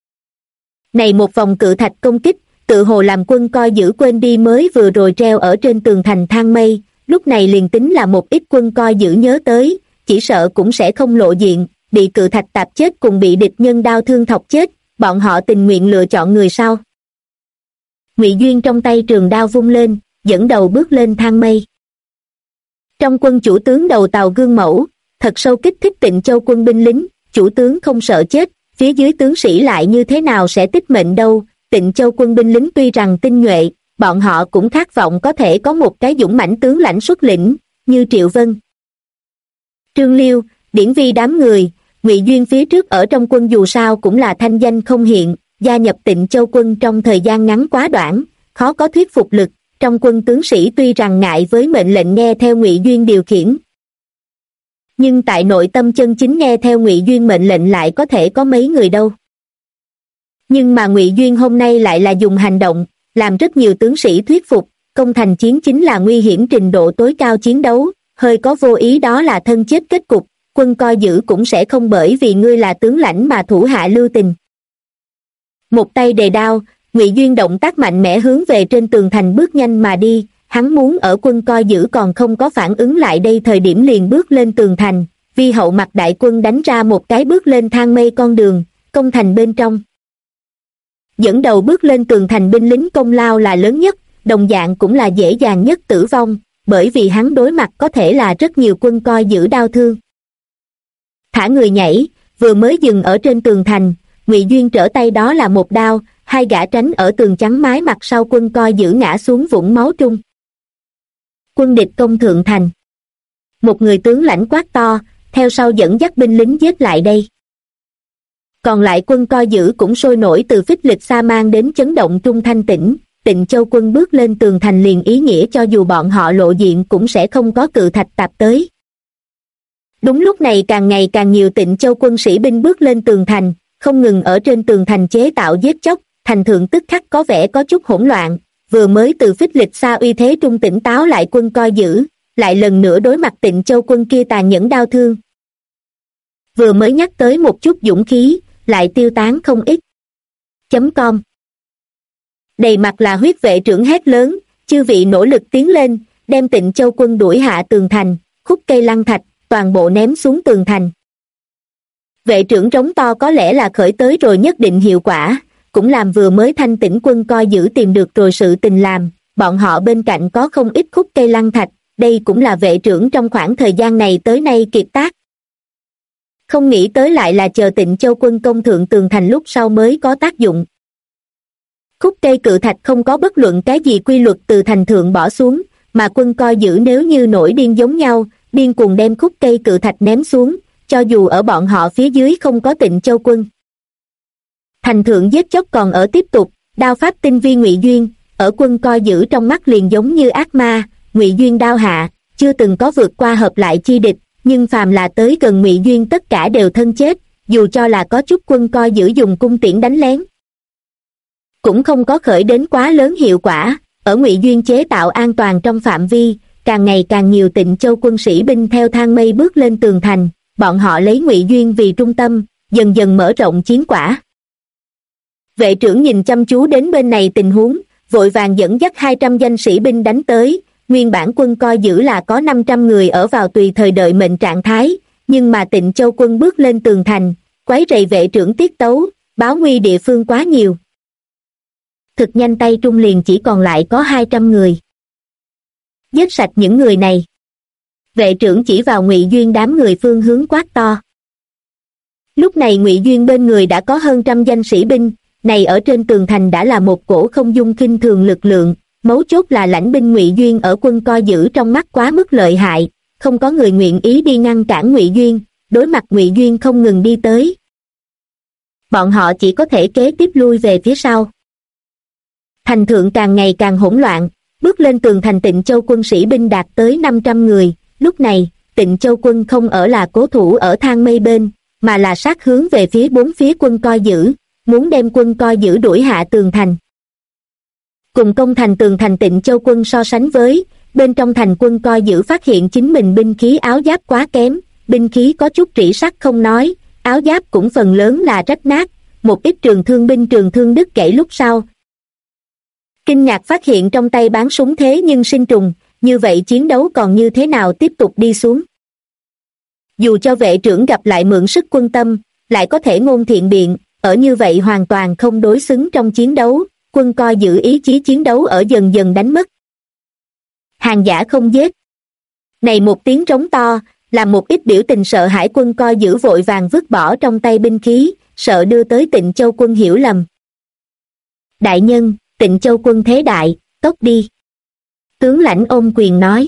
[SPEAKER 1] Này một vòng cự thạch công kích, tự hồ làm quân coi giữ quên đi mới vừa rồi treo ở trên tường thành thang mây, lúc này liền tính là một ít quân coi giữ nhớ tới, chỉ sợ cũng sẽ không lộ diện, bị cự thạch tạp chết cùng bị địch nhân đao thương thọc chết, bọn họ tình nguyện lựa chọn người sau. Ngụy Duyên trong tay trường đao vung lên, dẫn đầu bước lên thang mây. Trong quân chủ tướng đầu tàu gương mẫu, thật sâu kích thích Tịnh Châu quân binh lính, chủ tướng không sợ chết, phía dưới tướng sĩ lại như thế nào sẽ tích mệnh đâu. Tịnh Châu quân binh lính tuy rằng tinh nhuệ, bọn họ cũng khát vọng có thể có một cái dũng mãnh tướng lãnh xuất lĩnh, như Triệu Vân, Trương Liêu, Điển Vi đám người. Ngụy Duyên phía trước ở trong quân dù sao cũng là thanh danh không hiện, gia nhập Tịnh Châu quân trong thời gian ngắn quá đoạn, khó có thuyết phục lực, trong quân tướng sĩ tuy rằng ngại với mệnh lệnh nghe theo Ngụy Duyên điều khiển, nhưng tại nội tâm chân chính nghe theo Ngụy Duyên mệnh lệnh lại có thể có mấy người đâu. Nhưng mà Ngụy Duyên hôm nay lại là dùng hành động, làm rất nhiều tướng sĩ thuyết phục, công thành chiến chính là nguy hiểm trình độ tối cao chiến đấu, hơi có vô ý đó là thân chết kết cục, quân coi giữ cũng sẽ không bởi vì ngươi là tướng lãnh mà thủ hạ lưu tình. Một tay đề đao, Ngụy Duyên động tác mạnh mẽ hướng về trên tường thành bước nhanh mà đi, hắn muốn ở quân coi giữ còn không có phản ứng lại đây thời điểm liền bước lên tường thành, Vi hậu mặc đại quân đánh ra một cái bước lên thang mây con đường, công thành bên trong. Dẫn đầu bước lên tường thành binh lính công lao là lớn nhất, đồng dạng cũng là dễ dàng nhất tử vong, bởi vì hắn đối mặt có thể là rất nhiều quân coi giữ đau thương. Thả người nhảy, vừa mới dừng ở trên tường thành, Ngụy Duyên trở tay đó là một đao, hai gã tránh ở tường trắng mái mặt sau quân coi giữ ngã xuống vũng máu trung. Quân địch công thượng thành. Một người tướng lãnh quát to, theo sau dẫn dắt binh lính giết lại đây. Còn lại quân coi giữ cũng sôi nổi từ Phích Lịch xa mang đến chấn động trung thanh tĩnh. Tịnh Châu quân bước lên tường thành liền ý nghĩa cho dù bọn họ lộ diện cũng sẽ không có cự thạch tạp tới. Đúng lúc này càng ngày càng nhiều Tịnh Châu quân sĩ binh bước lên tường thành, không ngừng ở trên tường thành chế tạo giết chóc, thành thượng tức khắc có vẻ có chút hỗn loạn, vừa mới từ Phích Lịch xa uy thế trung tỉnh táo lại quân coi giữ, lại lần nữa đối mặt Tịnh Châu quân kia tàn nhẫn đau thương. Vừa mới nhắc tới một chút dũng khí, lại tiêu tán không ít. .com Đầy mặt là huyết vệ trưởng hét lớn, chư vị nỗ lực tiến lên, đem Tịnh Châu quân đuổi hạ tường thành, khúc cây lăng thạch, toàn bộ ném xuống tường thành. Vệ trưởng trống to có lẽ là khởi tới rồi nhất định hiệu quả, cũng làm vừa mới thanh tĩnh quân coi giữ tìm được rồi sự tình làm, bọn họ bên cạnh có không ít khúc cây lăng thạch, đây cũng là vệ trưởng trong khoảng thời gian này tới nay kiệt tác. Không nghĩ tới lại là chờ Tịnh Châu quân công thượng tường thành lúc sau mới có tác dụng. Khúc cây cự thạch không có bất luận cái gì quy luật từ thành thượng bỏ xuống, mà quân coi giữ nếu như nổi điên giống nhau, điên cuồng đem khúc cây cự thạch ném xuống, cho dù ở bọn họ phía dưới không có Tịnh Châu quân. Thành thượng giết chóc còn ở tiếp tục, đao pháp tinh vi Ngụy Duyên, ở quân coi giữ trong mắt liền giống như ác ma, Ngụy Duyên đao hạ, chưa từng có vượt qua hợp lại chi địch, nhưng phàm là tới gần Ngụy Duyên tất cả đều thân chết, dù cho là có chút quân coi giữ dùng cung tiễn đánh lén. Cũng không có khởi đến quá lớn hiệu quả, ở Ngụy Duyên chế tạo an toàn trong phạm vi, càng ngày càng nhiều Tịnh Châu quân sĩ binh theo thang mây bước lên tường thành, bọn họ lấy Ngụy Duyên vì trung tâm, dần dần mở rộng chiến quả. Vệ trưởng nhìn chăm chú đến bên này tình huống, vội vàng dẫn dắt 200 danh sĩ binh đánh tới, nguyên bản quân coi giữ là có 500 người ở vào tùy thời đợi mệnh trạng thái, nhưng mà Tịnh Châu quân bước lên tường thành, quấy rầy vệ trưởng tiết tấu, báo nguy địa phương quá nhiều. Thực nhanh tay trung liền chỉ còn lại có 200 người. Giết sạch những người này. Vệ trưởng chỉ vào Ngụy Duyên đám người phương hướng quát to. Lúc này Ngụy Duyên bên người đã có hơn trăm danh sĩ binh, này ở trên tường thành đã là một cổ không dung khinh thường lực lượng, mấu chốt là lãnh binh Ngụy Duyên ở quân coi giữ trong mắt quá mức lợi hại, không có người nguyện ý đi ngăn cản Ngụy Duyên, đối mặt Ngụy Duyên không ngừng đi tới. Bọn họ chỉ có thể kế tiếp lui về phía sau. Thành thượng càng ngày càng hỗn loạn, bước lên tường thành Tịnh Châu quân sĩ binh đạt tới 500 người, lúc này, Tịnh Châu quân không ở là cố thủ ở thang mây bên, mà là sát hướng về phía bốn phía quân coi giữ, muốn đem quân coi giữ đuổi hạ tường thành. Cùng công thành tường thành Tịnh Châu quân so sánh với, bên trong thành quân coi giữ phát hiện chính mình binh khí áo giáp quá kém, binh khí có chút rỉ sắt không nói, áo giáp cũng phần lớn là rách nát, một ít trường thương đứt gãy lúc sau. Kinh ngạc phát hiện trong tay bán súng thế nhưng sinh trùng, như vậy chiến đấu còn như thế nào tiếp tục đi xuống. Dù cho vệ trưởng gặp lại mượn sức quân tâm, lại có thể ngôn thiện biện, ở như vậy hoàn toàn không đối xứng trong chiến đấu, quân coi giữ ý chí chiến đấu ở dần dần đánh mất. Hàng giả không giết. Này một tiếng trống to, làm một ít biểu tình sợ hãi quân coi giữ vội vàng vứt bỏ trong tay binh khí, sợ đưa tới Tịnh Châu quân hiểu lầm. Đại nhân, Tịnh Châu quân thế đại, tốc đi. Tướng lãnh ôm quyền nói.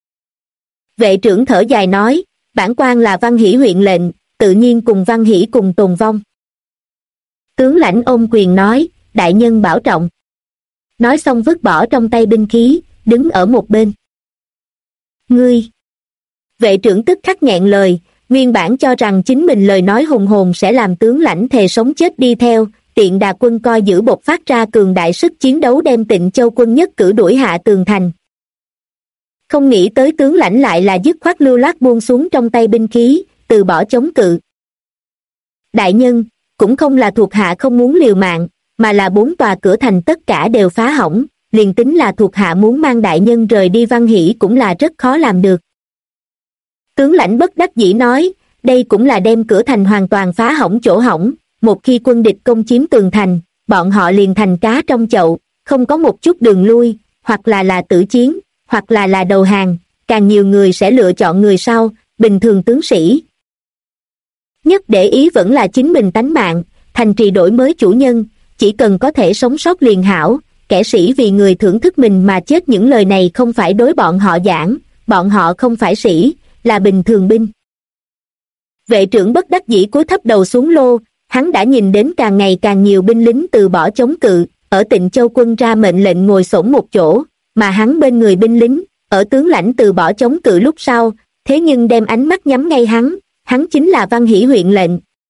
[SPEAKER 1] Vệ trưởng thở dài nói, bản quan là Văn Hỷ huyện lệnh, tự nhiên cùng Văn Hỷ cùng tồn vong. Tướng lãnh ôm quyền nói, đại nhân bảo trọng. Nói xong vứt bỏ trong tay binh khí, đứng ở một bên. Ngươi! Vệ trưởng tức khắc nghẹn lời, nguyên bản cho rằng chính mình lời nói hùng hồn sẽ làm tướng lãnh thề sống chết đi theo, tiện đà quân coi giữ bộc phát ra cường đại sức chiến đấu đem Tịnh Châu quân nhất cử đuổi hạ tường thành. Không nghĩ tới tướng lãnh lại là dứt khoát lưu loát buông xuống trong tay binh khí, từ bỏ chống cự. Đại nhân, cũng không là thuộc hạ không muốn liều mạng, mà là 4 tòa cửa thành tất cả đều phá hỏng, liền tính là thuộc hạ muốn mang đại nhân rời đi Văn Hỷ cũng là rất khó làm được. Tướng lãnh bất đắc dĩ nói, đây cũng là đem cửa thành hoàn toàn phá hỏng chỗ hỏng, một khi quân địch công chiếm tường thành, bọn họ liền thành cá trong chậu, không có một chút đường lui, hoặc là tử chiến, hoặc là đầu hàng, càng nhiều người sẽ lựa chọn người sau, bình thường tướng sĩ. Nhất để ý vẫn là chính mình tánh mạng, thành trì đổi mới chủ nhân, chỉ cần có thể sống sót liền hảo, kẻ sĩ vì người thưởng thức mình mà chết, những lời này không phải đối bọn họ giảng, bọn họ không phải sĩ, là bình thường binh. Vệ trưởng bất đắc dĩ cúi thấp đầu xuống lô, hắn đã nhìn đến càng ngày càng nhiều binh lính từ bỏ chống cự, ở Tịnh Châu quân ra mệnh lệnh ngồi xổm một chỗ, mà hắn bên người binh lính, ở tướng lãnh từ bỏ chống cự lúc sau, thế nhưng đem ánh mắt nhắm ngay hắn chính là Văn Hỷ huyện lệnh.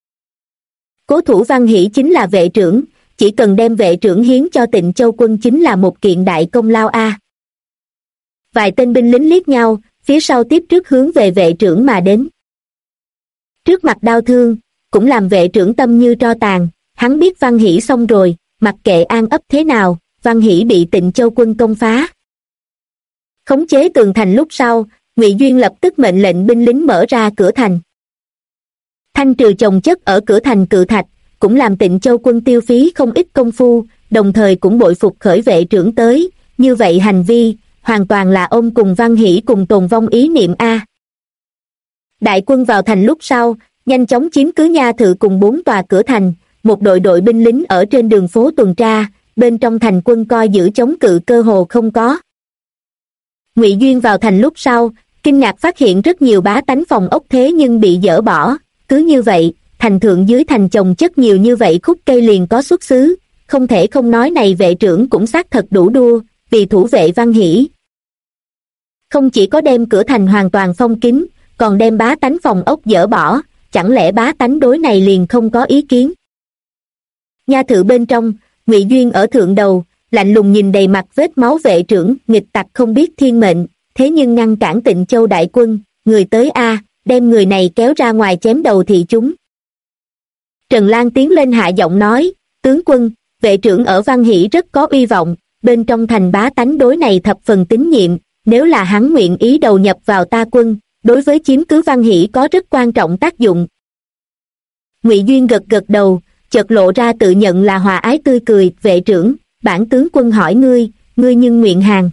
[SPEAKER 1] Cố thủ Văn Hỷ chính là vệ trưởng, chỉ cần đem vệ trưởng hiến cho Tịnh Châu quân chính là một kiện đại công lao a. Vài tên binh lính liếc nhau, phía sau tiếp trước hướng về vệ trưởng mà đến. Trước mặt đau thương, cũng làm vệ trưởng tâm như tro tàn, hắn biết Văn Hỷ xong rồi, mặc kệ An ấp thế nào, Văn Hỷ bị Tịnh Châu quân công phá. Khống chế tường thành lúc sau, Ngụy Duyên lập tức mệnh lệnh binh lính mở ra cửa thành. Thanh trừ chồng chất ở cửa thành cự thạch, cũng làm Tịnh Châu quân tiêu phí không ít công phu, đồng thời cũng bội phục khởi vệ trưởng tới, như vậy hành vi, hoàn toàn là ông cùng Văn Hỷ cùng tồn vong ý niệm a. Đại quân vào thành lúc sau, nhanh chóng chiếm cứ Nha Thự cùng 4 tòa cửa thành, một đội binh lính ở trên đường phố tuần tra, bên trong thành quân coi giữ chống cự cơ hồ không có. Ngụy Duyên vào thành lúc sau, kinh ngạc phát hiện rất nhiều bá tánh phòng ốc thế nhưng bị dỡ bỏ, cứ như vậy, thành thượng dưới thành chồng chất nhiều như vậy khúc cây liền có xuất xứ, không thể không nói này vệ trưởng cũng xác thật đủ đua, vì thủ vệ Văn Hỷ. Không chỉ có đem cửa thành hoàn toàn phong kín, còn đem bá tánh phòng ốc dỡ bỏ, chẳng lẽ bá tánh đối này liền không có ý kiến? Nha Thự bên trong, Ngụy Duyên ở thượng đầu, lạnh lùng nhìn đầy mặt vết máu vệ trưởng, nghịch tặc không biết thiên mệnh, thế nhưng ngăn cản Tịnh Châu đại quân, người tới a, đem người này kéo ra ngoài chém đầu thị chúng. Trần Lan tiến lên hạ giọng nói, tướng quân, vệ trưởng ở Văn Hỷ rất có uy vọng, bên trong thành bá tánh đối này thập phần tín nhiệm, nếu là hắn nguyện ý đầu nhập vào ta quân, đối với chiếm cứ Văn Hỷ có rất quan trọng tác dụng. Ngụy Duyên gật đầu, chợt lộ ra tự nhận là hòa ái tươi cười, vệ trưởng, bản tướng quân hỏi ngươi nhưng nguyện hàng.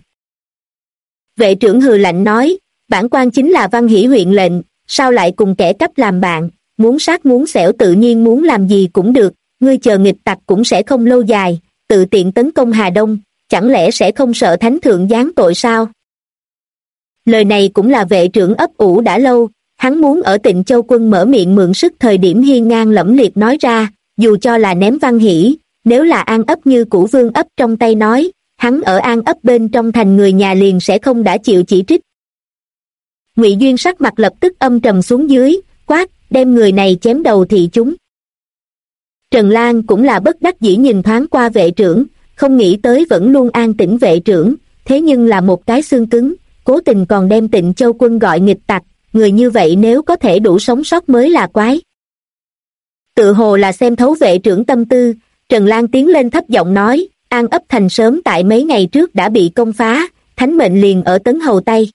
[SPEAKER 1] Vệ trưởng hừ lạnh nói, bản quan chính là Văn Hỷ huyện lệnh, sao lại cùng kẻ cắp làm bạn, muốn sát muốn xẻo tự nhiên muốn làm gì cũng được, ngươi chờ nghịch tặc cũng sẽ không lâu dài, tự tiện tấn công Hà Đông, chẳng lẽ sẽ không sợ thánh thượng giáng tội sao? Lời này cũng là vệ trưởng ấp ủ đã lâu, hắn muốn ở Tịnh Châu quân mở miệng mượn sức thời điểm hiên ngang lẫm liệt nói ra, dù cho là ném Văn Hỷ, nếu là An ấp như Củ Vương ấp trong tay nói, hắn ở An ấp bên trong thành người nhà liền sẽ không đã chịu chỉ trích. Ngụy Duyên sắc mặt lập tức âm trầm xuống dưới, quát, đem người này chém đầu thị chúng. Trần Lan cũng là bất đắc dĩ nhìn thoáng qua vệ trưởng, không nghĩ tới vẫn luôn an tĩnh vệ trưởng, thế nhưng là một cái xương cứng, cố tình còn đem Tịnh Châu quân gọi nghịch tặc, người như vậy nếu có thể đủ sống sót mới là quái. Tự hồ là xem thấu vệ trưởng tâm tư, Trần Lan tiến lên thấp giọng nói, An ấp thành sớm tại mấy ngày trước đã bị công phá, thánh mệnh liền ở Tấn Hầu tay.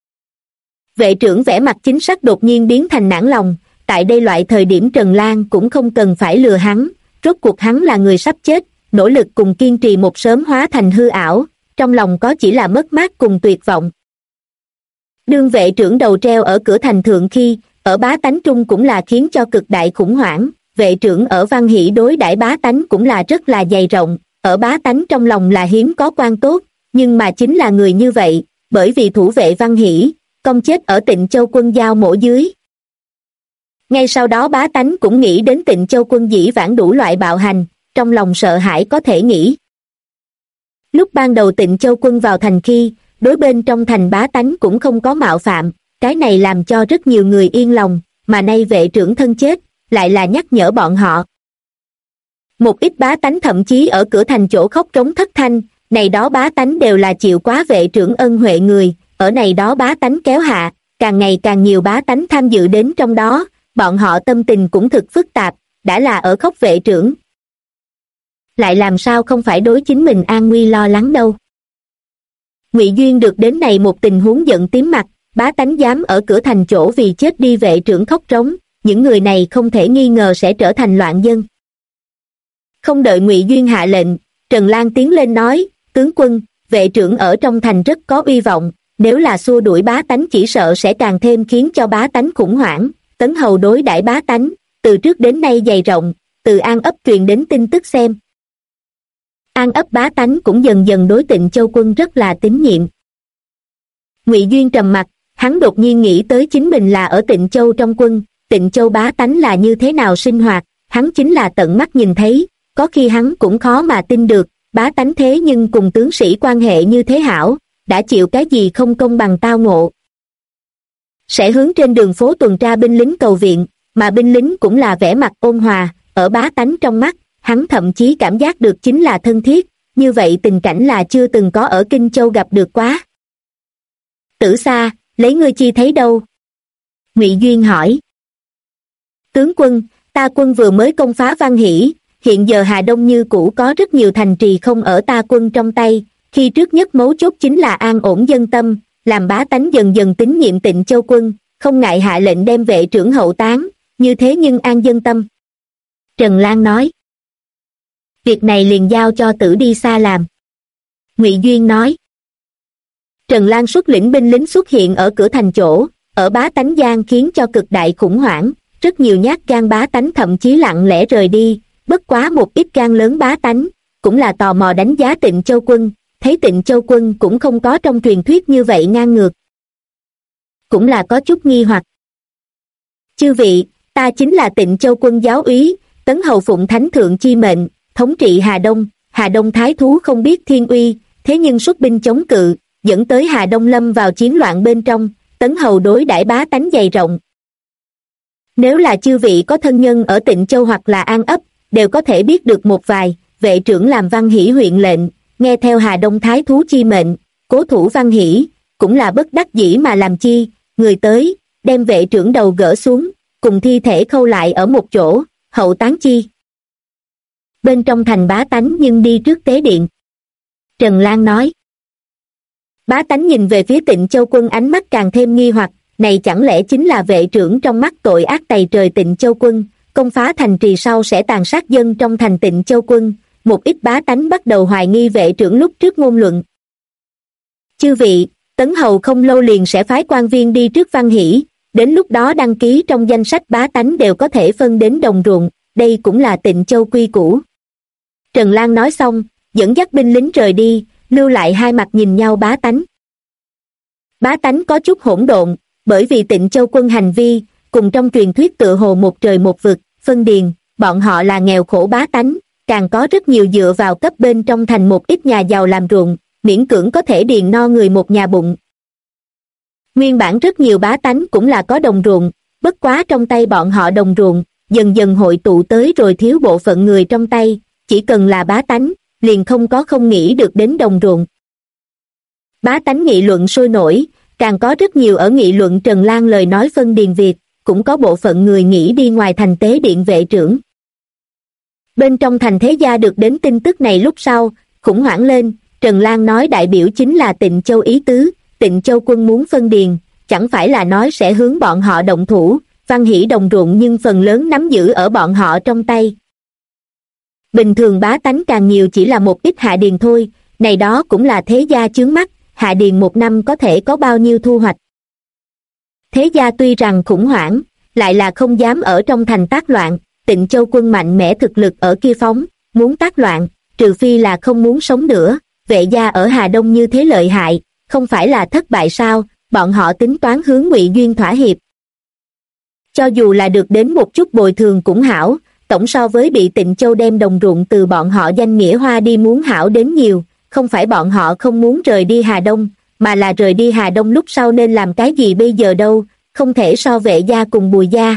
[SPEAKER 1] Vệ trưởng vẻ mặt chính xác đột nhiên biến thành nản lòng, tại đây loại thời điểm Trần Lan cũng không cần phải lừa hắn, rốt cuộc hắn là người sắp chết, nỗ lực cùng kiên trì một sớm hóa thành hư ảo, trong lòng có chỉ là mất mát cùng tuyệt vọng. Đương vệ trưởng đầu treo ở cửa thành thượng khi, ở bá tánh trung cũng là khiến cho cực đại khủng hoảng, vệ trưởng ở Văn Hỷ đối đãi bá tánh cũng là rất là dày rộng, ở bá tánh trong lòng là hiếm có quan tốt, nhưng mà chính là người như vậy, bởi vì thủ vệ Văn Hỷ, công chết ở Tịnh Châu quân giao mổ dưới. Ngay sau đó bá tánh cũng nghĩ đến Tịnh Châu quân dĩ vãng đủ loại bạo hành, trong lòng sợ hãi có thể nghĩ. Lúc ban đầu Tịnh Châu quân vào thành khi, đối bên trong thành bá tánh cũng không có mạo phạm, cái này làm cho rất nhiều người yên lòng, mà nay vệ trưởng thân chết, lại là nhắc nhở bọn họ. Một ít bá tánh thậm chí ở cửa thành chỗ khóc trống thất thanh, này đó bá tánh đều là chịu quá vệ trưởng ân huệ người, ở này đó bá tánh kéo hạ, càng ngày càng nhiều bá tánh tham dự đến trong đó, bọn họ tâm tình cũng thực phức tạp, đã là ở khóc vệ trưởng. Lại làm sao không phải đối chính mình an nguy lo lắng đâu. Ngụy Duyên được đến này một tình huống giận tím mặt, bá tánh dám ở cửa thành chỗ vì chết đi vệ trưởng khóc trống, những người này không thể nghi ngờ sẽ trở thành loạn dân. Không đợi Ngụy Duyên hạ lệnh, Trần Lang tiến lên nói, tướng quân, vệ trưởng ở trong thành rất có uy vọng, nếu là xua đuổi bá tánh chỉ sợ sẽ càng thêm khiến cho bá tánh khủng hoảng. Tấn hầu đối đãi bá tánh, từ trước đến nay dày rộng, từ An ấp truyền đến tin tức xem. An ấp bá tánh cũng dần dần đối Tịnh Châu quân rất là tín nhiệm. Ngụy Duyên trầm mặt, hắn đột nhiên nghĩ tới chính mình là ở Tịnh Châu trong quân, Tịnh Châu bá tánh là như thế nào sinh hoạt, hắn chính là tận mắt nhìn thấy, có khi hắn cũng khó mà tin được, bá tánh thế nhưng cùng tướng sĩ quan hệ như thế hảo, đã chịu cái gì không công bằng tao ngộ. Sẽ hướng trên đường phố tuần tra binh lính cầu viện, mà binh lính cũng là vẻ mặt ôn hòa, ở bá tánh trong mắt, hắn thậm chí cảm giác được chính là thân thiết, như vậy tình cảnh là chưa từng có ở Kinh Châu gặp được quá. Tử Sa, lấy ngươi chi thấy đâu? Ngụy Duyên hỏi. Tướng quân, ta quân vừa mới công phá Văn Hỷ, hiện giờ Hà Đông như cũ có rất nhiều thành trì không ở ta quân trong tay, khi trước nhất mấu chốt chính là an ổn dân tâm, làm bá tánh dần dần tín nhiệm Tịnh Châu quân, không ngại hạ lệnh đem vệ trưởng hậu táng, như thế nhưng an dân tâm. Trần Lang nói. Việc này liền giao cho Tử Đi Xa làm. Ngụy Duyên nói. Trần Lang xuất lĩnh binh lính xuất hiện ở cửa thành chỗ, ở bá tánh gian khiến cho cực đại khủng hoảng, rất nhiều nhát gan bá tánh thậm chí lặng lẽ rời đi, bất quá một ít gan lớn bá tánh, cũng là tò mò đánh giá Tịnh Châu quân, thấy Tịnh Châu quân cũng không có trong truyền thuyết như vậy ngang ngược. Cũng là có chút nghi hoặc. Chư vị, ta chính là Tịnh Châu quân giáo úy, Tấn hầu phụng thánh thượng chi mệnh, thống trị Hà Đông thái thú không biết thiên uy, thế nhưng xuất binh chống cự, dẫn tới Hà Đông lâm vào chiến loạn bên trong, Tấn hầu đối đãi bá tánh dày rộng. Nếu là chư vị có thân nhân ở Tịnh Châu hoặc là An ấp, đều có thể biết được một vài, vệ trưởng làm Văn Hỷ huyện lệnh, nghe theo Hà Đông thái thú chi mệnh, cố thủ Văn Hỷ, cũng là bất đắc dĩ mà làm chi, người tới, đem vệ trưởng đầu gỡ xuống, cùng thi thể khâu lại ở một chỗ, hậu táng chi. Bên trong thành bá tánh nhưng đi trước tế điện. Trần Lang nói. Bá tánh nhìn về phía Tịnh Châu quân ánh mắt càng thêm nghi hoặc, này chẳng lẽ chính là vệ trưởng trong mắt tội ác tày trời Tịnh Châu quân, công phá thành trì sau sẽ tàn sát dân trong thành Tịnh Châu quân, một ít bá tánh bắt đầu hoài nghi vệ trưởng lúc trước ngôn luận. Chư vị, Tấn hầu không lâu liền sẽ phái quan viên đi trước Văn Hỷ, đến lúc đó đăng ký trong danh sách bá tánh đều có thể phân đến đồng ruộng, đây cũng là Tịnh Châu quy củ. Trần Lang nói xong, dẫn dắt binh lính rời đi, lưu lại hai mặt nhìn nhau bá tánh. Bá tánh có chút hỗn độn, bởi vì Tịnh Châu quân hành vi, cùng trong truyền thuyết tựa hồ một trời một vực, phân điền, bọn họ là nghèo khổ bá tánh, càng có rất nhiều dựa vào cấp bên trong thành một ít nhà giàu làm ruộng, miễn cưỡng có thể điền no người một nhà bụng. Nguyên bản rất nhiều bá tánh cũng là có đồng ruộng, bất quá trong tay bọn họ đồng ruộng, dần dần hội tụ tới rồi thiếu bộ phận người trong tay, chỉ cần là bá tánh, liền không nghĩ được đến đồng ruộng. Bá tánh nghị luận sôi nổi, càng có rất nhiều ở nghị luận Trần Lang lời nói phân điền việc, cũng có bộ phận người nghĩ đi ngoài thành tế điện vệ trưởng. Bên trong thành thế gia được đến tin tức này lúc sau, khủng hoảng lên, Trần Lang nói đại biểu chính là Tịnh Châu ý tứ, Tịnh Châu quân muốn phân điền, chẳng phải là nói sẽ hướng bọn họ động thủ, Văn Hỷ đồng ruộng nhưng phần lớn nắm giữ ở bọn họ trong tay. Bình thường bá tánh càng nhiều chỉ là một ít hạ điền thôi, này đó cũng là thế gia chướng mắt, hạ điền một năm có thể có bao nhiêu thu hoạch. Thế gia tuy rằng khủng hoảng, lại là không dám ở trong thành tác loạn, Tịnh Châu quân mạnh mẽ thực lực ở kia phóng, muốn tác loạn, trừ phi là không muốn sống nữa, vệ gia ở Hà Đông như thế lợi hại, không phải là thất bại sao, bọn họ tính toán hướng Ngụy Duyên thỏa hiệp. Cho dù là được đến một chút bồi thường cũng hảo, tổng so với bị Tịnh Châu đem đồng ruộng từ bọn họ danh nghĩa hoa đi muốn hảo đến nhiều, không phải bọn họ không muốn rời đi Hà Đông, mà là rời đi Hà Đông lúc sau nên làm cái gì bây giờ đâu, không thể so vệ gia cùng Bùi gia.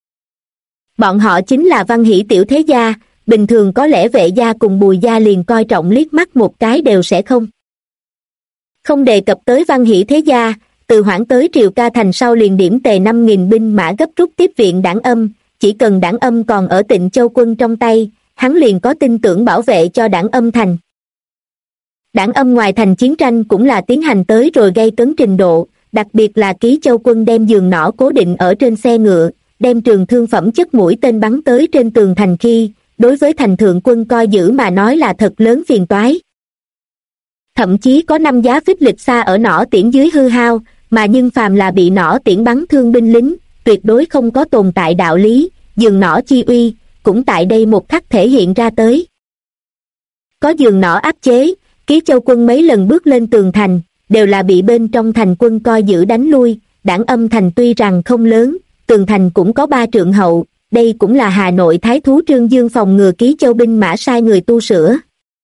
[SPEAKER 1] Bọn họ chính là Văn Hỷ tiểu thế gia, bình thường có lẽ vệ gia cùng Bùi gia liền coi trọng liếc mắt một cái đều sẽ không. Không đề cập tới Văn Hỷ thế gia, từ Hoãn tới Triều Ca thành sau liền điểm tề 5.000 binh mã gấp rút tiếp viện Đảng Âm, chỉ cần Đảng Âm còn ở Tịnh Châu quân trong tay, hắn liền có tin tưởng bảo vệ cho Đảng Âm thành. Đảng Âm ngoài thành chiến tranh cũng là tiến hành tới rồi gây cấn trình độ, đặc biệt là Ký Châu quân đem giường nỏ cố định ở trên xe ngựa, đem trường thương phẩm chất mũi tên bắn tới trên tường thành khi, đối với thành thượng quân coi giữ mà nói là thật lớn phiền toái. Thậm chí có 5 giá phích lịch xa ở nỏ tiễn dưới hư hao, mà nhưng phàm là bị nỏ tiễn bắn thương binh lính, tuyệt đối không có tồn tại đạo lý, giường nỏ chi uy, cũng tại đây một khắc thể hiện ra tới. Có giường nỏ áp chế, Ký Châu quân mấy lần bước lên tường thành, đều là bị bên trong thành quân coi giữ đánh lui. Đảng Âm thành tuy rằng không lớn, tường thành cũng có 3 trượng hậu, đây cũng là Hà Nội thái thú Trương Dương phòng ngừa Ký Châu binh mã sai người tu sửa.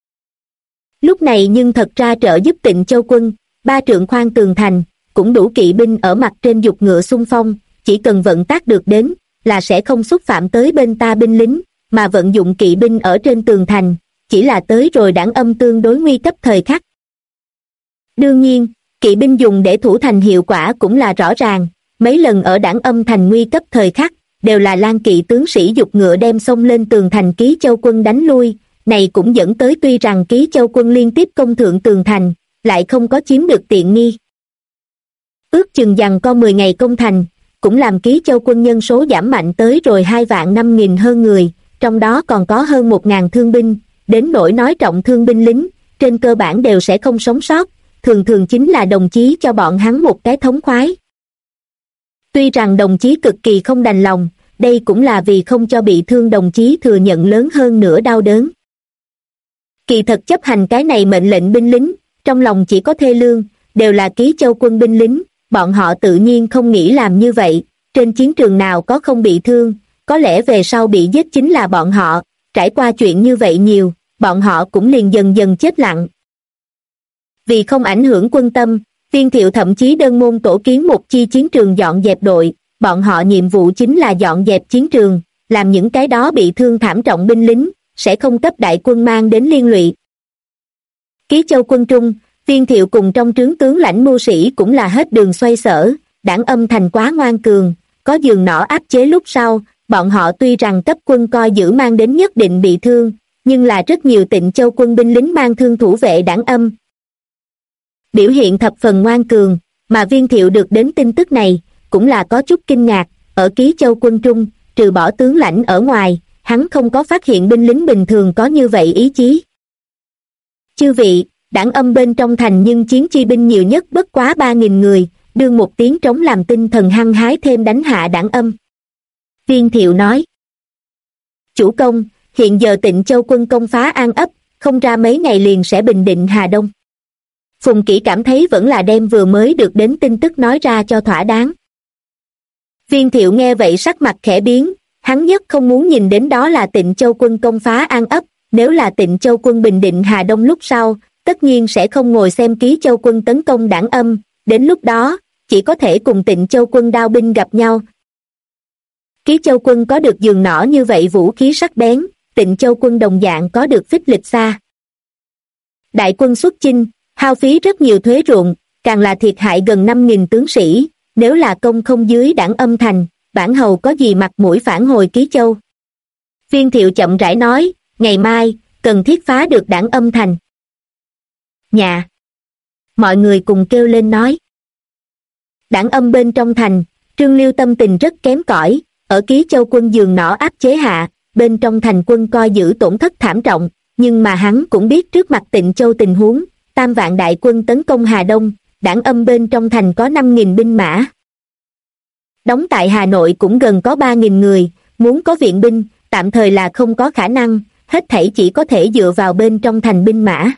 [SPEAKER 1] Lúc này nhưng thật ra trợ giúp Tịnh Châu quân, 3 trượng khoan tường thành, cũng đủ kỵ binh ở mặt trên dục ngựa xung phong, chỉ cần vận tác được đến, là sẽ không xúc phạm tới bên ta binh lính, mà vận dụng kỵ binh ở trên tường thành, chỉ là tới rồi Đảng Âm tương đối nguy cấp thời khắc. Đương nhiên, kỵ binh dùng để thủ thành hiệu quả cũng là rõ ràng, mấy lần ở Đảng Âm thành nguy cấp thời khắc, đều là Lan kỵ tướng sĩ dục ngựa đem xông lên tường thành Ký Châu quân đánh lui, này cũng dẫn tới tuy rằng Ký Châu quân liên tiếp công thượng tường thành, lại không có chiếm được tiện nghi. Ước chừng giằng co 10 ngày công thành, cũng làm Ký Châu quân nhân số giảm mạnh tới rồi 2.500.000 hơn người, trong đó còn có hơn 1.000 thương binh, đến nỗi nói trọng thương binh lính, trên cơ bản đều sẽ không sống sót, thường thường chính là đồng chí cho bọn hắn một cái thống khoái. Tuy rằng đồng chí cực kỳ không đành lòng, đây cũng là vì không cho bị thương đồng chí thừa nhận lớn hơn nữa đau đớn. Kỳ thật chấp hành cái này mệnh lệnh binh lính, trong lòng chỉ có thê lương, đều là Ký Châu quân binh lính, bọn họ tự nhiên không nghĩ làm như vậy, trên chiến trường nào có không bị thương, có lẽ về sau bị giết chính là bọn họ, trải qua chuyện như vậy nhiều, bọn họ cũng liền dần dần chết lặng. Vì không ảnh hưởng quân tâm, Viên Thiệu thậm chí đơn môn tổ kiến một chi chiến trường dọn dẹp đội, bọn họ nhiệm vụ chính là dọn dẹp chiến trường, làm những cái đó bị thương thảm trọng binh lính, sẽ không cấp đại quân mang đến liên lụy. Ký Châu quân trung, Viên Thiệu cùng trong trướng tướng lãnh mưu sĩ cũng là hết đường xoay sở, Đảng Âm thành quá ngoan cường, có giường nỏ áp chế lúc sau, bọn họ tuy rằng cấp quân coi giữ mang đến nhất định bị thương, nhưng là rất nhiều Tịnh Châu quân binh lính mang thương thủ vệ Đảng Âm. Biểu hiện thập phần ngoan cường, mà Viên Thiệu được đến tin tức này, cũng là có chút kinh ngạc, ở Ký Châu quân trung, trừ bỏ tướng lãnh ở ngoài, hắn không có phát hiện binh lính bình thường có như vậy ý chí. Chư vị, Đảng Âm bên trong thành nhưng chiến chi binh nhiều nhất bất quá 3.000 người, đương một tiếng trống làm tinh thần hăng hái thêm đánh hạ Đảng Âm. Viên Thiệu nói: Chủ công, hiện giờ Tịnh Châu quân công phá An ấp, không ra mấy ngày liền sẽ bình định Hà Đông. Phùng Kỷ cảm thấy vẫn là đem vừa mới được đến tin tức nói ra cho thỏa đáng. Viên Thiệu nghe vậy sắc mặt khẽ biến, hắn nhất không muốn nhìn đến đó là Tịnh Châu quân công phá An ấp, nếu là Tịnh Châu quân bình định Hà Đông lúc sau, tất nhiên sẽ không ngồi xem Ký Châu quân tấn công Đảng Âm, đến lúc đó, chỉ có thể cùng Tịnh Châu quân đao binh gặp nhau. Ký Châu quân có được giường nỏ như vậy vũ khí sắc bén, Tịnh Châu quân đồng dạng có được phích lịch xa. Đại quân xuất chinh, hao phí rất nhiều thuế ruộng, càng là thiệt hại gần 5.000 tướng sĩ, nếu là công không dưới Đảng Âm thành, bản hầu có gì mặt mũi phản hồi Ký Châu. Viên Thiệu chậm rãi nói, ngày mai, cần thiết phá được Đảng Âm thành. Nhà! Mọi người cùng kêu lên nói. Đảng Âm bên trong thành, Trương Liêu tâm tình rất kém cỏi, ở Ký Châu quân giường nỏ áp chế hạ, bên trong thành quân coi giữ tổn thất thảm trọng, nhưng mà hắn cũng biết trước mặt Tịnh Châu tình huống, 3 vạn đại quân tấn công Hà Đông, Đảng Âm bên trong thành có 5.000 binh mã. Đóng tại Hà Nội cũng gần có 3.000 người, muốn có viện binh, tạm thời là không có khả năng, hết thảy chỉ có thể dựa vào bên trong thành binh mã.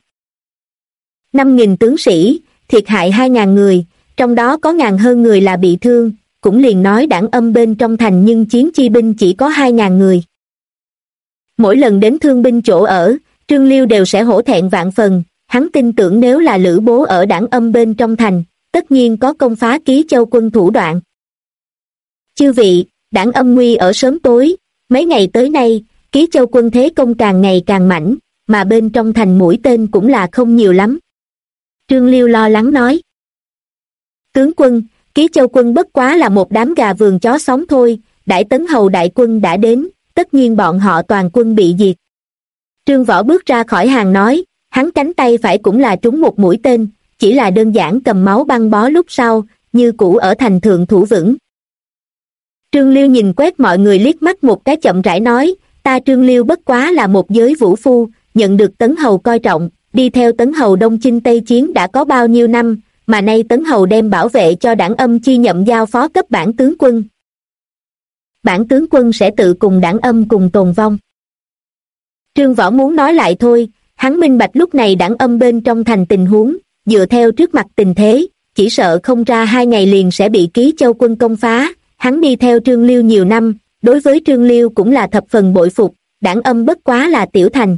[SPEAKER 1] 5.000 tướng sĩ, thiệt hại 2.000 người, trong đó có ngàn hơn người là bị thương, cũng liền nói Đảng Âm bên trong thành nhưng chiến chi binh chỉ có 2.000 người. Mỗi lần đến thương binh chỗ ở, Trương Liêu đều sẽ hổ thẹn vạn phần, hắn tin tưởng nếu là Lữ Bố ở Đảng Âm bên trong thành, tất nhiên có công phá Ký Châu quân thủ đoạn. Chư vị, Đảng Âm nguy ở sớm tối, mấy ngày tới nay, Ký Châu quân thế công càng ngày càng mãnh, mà bên trong thành mũi tên cũng là không nhiều lắm. Trương Liêu lo lắng nói. Tướng quân, Ký Châu quân bất quá là một đám gà vườn chó sống thôi, Đại Tấn Hầu đại quân đã đến, tất nhiên bọn họ toàn quân bị diệt. Trương Võ bước ra khỏi hàng nói, hắn cánh tay phải cũng là trúng một mũi tên, chỉ là đơn giản cầm máu băng bó lúc sau, như cũ ở thành thượng thủ vững. Trương Liêu nhìn quét mọi người liếc mắt một cái, chậm rãi nói, ta Trương Liêu bất quá là một giới vũ phu, nhận được Tấn Hầu coi trọng, đi theo Tấn Hầu Đông Chinh Tây Chiến đã có bao nhiêu năm, mà nay Tấn Hầu đem bảo vệ cho Đảng Âm chi nhậm giao phó cấp bản tướng quân. Bản tướng quân sẽ tự cùng Đảng Âm cùng tồn vong. Trương Võ muốn nói lại thôi, hắn minh bạch lúc này Đảng Âm bên trong thành tình huống, dựa theo trước mặt tình thế, chỉ sợ không ra 2 ngày liền sẽ bị Ký Châu quân công phá. Hắn đi theo Trương Liêu nhiều năm, đối với Trương Liêu cũng là thập phần bội phục, Đảng Âm bất quá là tiểu thành.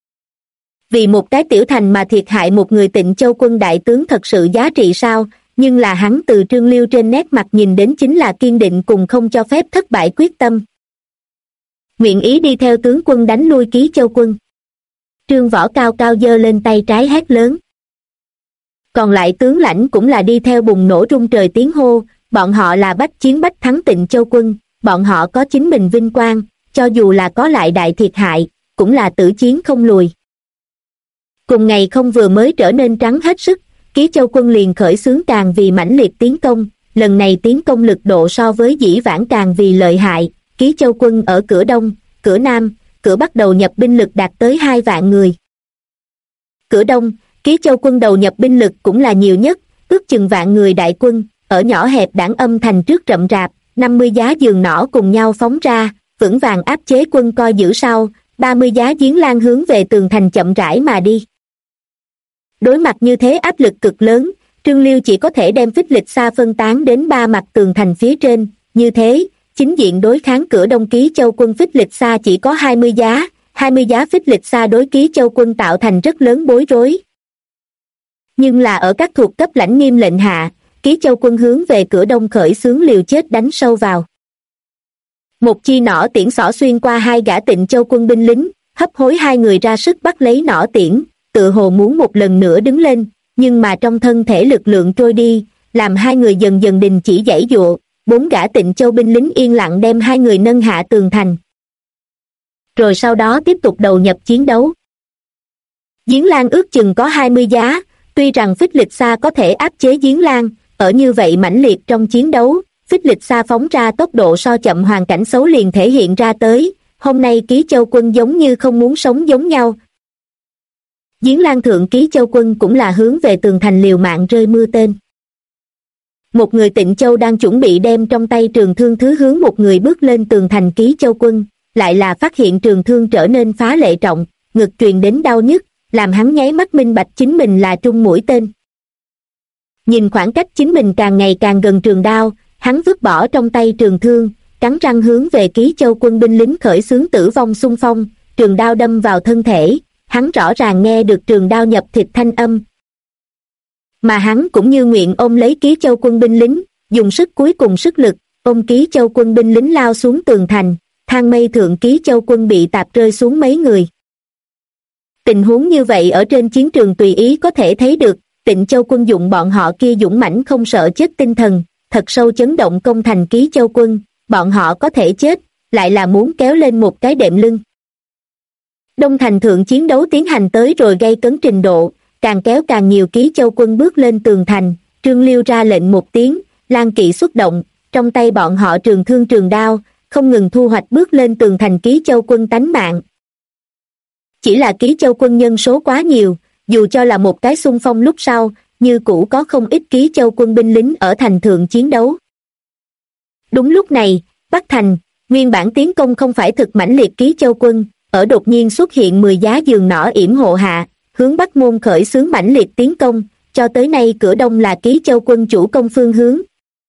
[SPEAKER 1] Vì một cái tiểu thành mà thiệt hại một người Tịnh Châu quân đại tướng thật sự giá trị sao? Nhưng là hắn từ Trương Liêu trên nét mặt nhìn đến chính là kiên định cùng không cho phép thất bại quyết tâm. Nguyện ý đi theo tướng quân đánh lui Ký Châu quân. Trương Võ cao cao giơ lên tay trái hét lớn. Còn lại tướng lãnh cũng là đi theo bùng nổ rung trời tiếng hô, bọn họ là bách chiến bách thắng Tịnh Châu quân, bọn họ có chính mình vinh quang, cho dù là có lại đại thiệt hại, cũng là tử chiến không lùi. Cùng ngày không vừa mới trở nên trắng hết sức, Ký Châu quân liền khởi xướng càng vì mãnh liệt tiến công, lần này tiến công lực độ so với dĩ vãng càng vì lợi hại, Ký Châu quân ở cửa Đông, cửa Nam, cửa Bắc đầu nhập binh lực đạt tới 2 vạn người. Cửa Đông, Ký Châu quân đầu nhập binh lực cũng là nhiều nhất, ước chừng vạn người đại quân, ở nhỏ hẹp Đảng Âm thành trước rậm rạp, 50 giá giường nỏ cùng nhau phóng ra, vững vàng áp chế quân coi giữ sau, 30 giá giếng lan hướng về tường thành chậm rãi mà đi. Đối mặt như thế áp lực cực lớn, Trương Liêu chỉ có thể đem phích lịch xa phân tán đến 3 mặt tường thành phía trên, như thế, chính diện đối kháng cửa Đông Ký Châu quân phích lịch xa chỉ có 20 giá phích lịch xa đối Ký Châu quân tạo thành rất lớn bối rối. Nhưng là ở các thuộc cấp lãnh nghiêm lệnh hạ, Ký Châu quân hướng về cửa Đông khởi xướng liều chết đánh sâu vào. Một chi nỏ tiễn xỏ xuyên qua 2 gã Tịnh Châu quân binh lính, hấp hối 2 người ra sức bắt lấy nỏ tiễn, tự hồ muốn một lần nữa đứng lên, nhưng mà trong thân thể lực lượng trôi đi, làm 2 người dần dần đình chỉ giãy giụa, 4 gã Tịnh Châu binh lính yên lặng đem 2 người nâng hạ tường thành. Rồi sau đó tiếp tục đầu nhập chiến đấu. Giếng Lan ước chừng có 20 giá, tuy rằng phích lịch xa có thể áp chế Giếng Lan, ở như vậy mãnh liệt trong chiến đấu, phích lịch xa phóng ra tốc độ so chậm hoàn cảnh xấu liền thể hiện ra tới, hôm nay Ký Châu quân giống như không muốn sống giống nhau. Giếng Lan thượng Ký Châu quân cũng là hướng về tường thành liều mạng rơi mưa tên. Một người Tịnh Châu đang chuẩn bị đem trong tay trường thương thứ hướng một người bước lên tường thành Ký Châu quân, lại là phát hiện trường thương trở nên phá lệ trọng, ngực truyền đến đau nhức, làm hắn nháy mắt minh bạch chính mình là trung mũi tên. Nhìn khoảng cách chính mình càng ngày càng gần trường đao, hắn vứt bỏ trong tay trường thương, cắn răng hướng về Ký Châu quân binh lính khởi xướng tử vong xung phong, trường đao đâm vào thân thể, hắn rõ ràng nghe được trường đao nhập thịt thanh âm. Mà hắn cũng như nguyện ôm lấy Ký Châu quân binh lính, dùng sức cuối cùng sức lực, ôm Ký Châu quân binh lính lao xuống tường thành, thang mây thượng Ký Châu quân bị tạp rơi xuống mấy người. Tình huống như vậy ở trên chiến trường tùy ý có thể thấy được, Tịnh Châu quân dụng bọn họ kia dũng mãnh không sợ chết tinh thần, thật sâu chấn động công thành Ký Châu quân, bọn họ có thể chết, lại là muốn kéo lên một cái đệm lưng. Đông thành thượng chiến đấu tiến hành tới rồi gây cấn trình độ, càng kéo càng nhiều Ký Châu quân bước lên tường thành, Trương Liêu ra lệnh một tiếng, Lan kỵ xuất động, trong tay bọn họ trường thương trường đao, không ngừng thu hoạch bước lên tường thành Ký Châu quân tánh mạng. Chỉ là Ký Châu quân nhân số quá nhiều, dù cho là một cái xung phong lúc sau, như cũ có không ít Ký Châu quân binh lính ở thành thượng chiến đấu. Đúng lúc này, Bắc thành, nguyên bản tiến công không phải thực mãnh liệt Ký Châu quân, ở đột nhiên xuất hiện 10 giá giường nỏ yểm hộ hạ, hướng Bắc môn khởi xướng mãnh liệt tiến công, cho tới nay cửa Đông là Ký Châu quân chủ công phương hướng.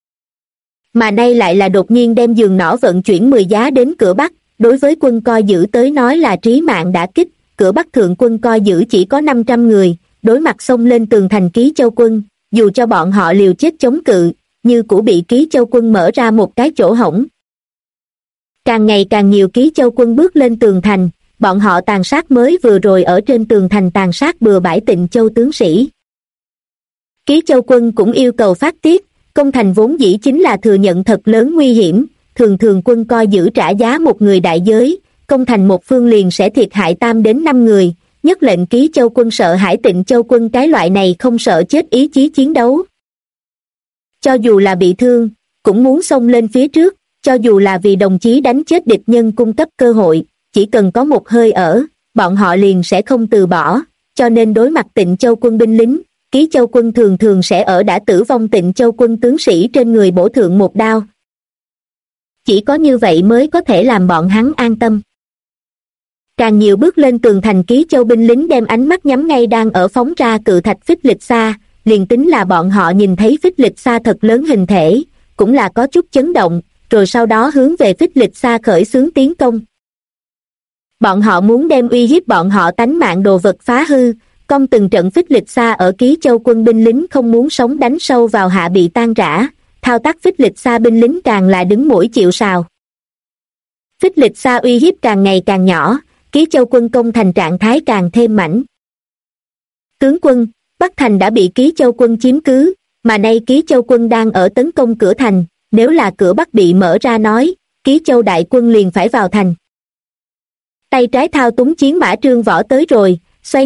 [SPEAKER 1] Mà nay lại là đột nhiên đem giường nỏ vận chuyển 10 giá đến cửa Bắc, đối với quân coi giữ tới nói là trí mạng đả kích, cửa Bắc thượng quân coi giữ chỉ có 500 người, đối mặt xông lên tường thành Ký Châu quân, dù cho bọn họ liều chết chống cự, như cũ bị Ký Châu quân mở ra một cái chỗ hổng. Càng ngày càng nhiều Ký Châu quân bước lên tường thành, bọn họ tàn sát mới vừa rồi ở trên tường thành tàn sát bừa bãi Tịnh Châu tướng sĩ. Ký Châu quân cũng yêu cầu phát tiết, công thành vốn dĩ chính là thừa nhận thật lớn nguy hiểm, thường thường quân coi giữ trả giá một người đại giới, công thành một phương liền sẽ thiệt hại 3 đến 5 người, nhất lệnh Ký Châu quân sợ hãi Tịnh Châu quân cái loại này không sợ chết ý chí chiến đấu. cho dù là bị thương, cũng muốn xông lên phía trước, cho dù là vì đồng chí đánh chết địch nhân cung cấp cơ hội, chỉ cần có một hơi ở, bọn họ liền sẽ không từ bỏ, cho nên đối mặt Tịnh Châu quân binh lính, Ký Châu quân thường thường sẽ ở đã tử vong Tịnh Châu quân tướng sĩ trên người bổ thượng một đao. Chỉ có như vậy mới có thể làm bọn hắn an tâm. Càng nhiều bước lên tường thành, Ký Châu binh lính đem ánh mắt nhắm ngay đang ở phóng ra cự thạch phích lịch xa, liền tính là bọn họ nhìn thấy phích lịch xa thật lớn hình thể, cũng là có chút chấn động, rồi sau đó hướng về phích lịch xa khởi xướng tiến công. Bọn họ muốn đem uy hiếp bọn họ tánh mạng đồ vật phá hư, công từng trận phích lịch xa ở Ký Châu quân binh lính không muốn sống đánh sâu vào hạ bị tan rã, thao tác phích lịch xa binh lính càng là đứng mũi chịu sào. Phích lịch xa uy hiếp càng ngày càng nhỏ, Ký Châu quân công thành trạng thái càng thêm mãnh. Tướng quân, Bắc Thành đã bị Ký Châu quân chiếm cứ, mà nay Ký Châu quân đang ở tấn công cửa thành, nếu là cửa Bắc bị mở ra nói, Ký Châu đại quân liền phải vào thành. Tay trái thao túng chiến mã Trương Võ tới rồi,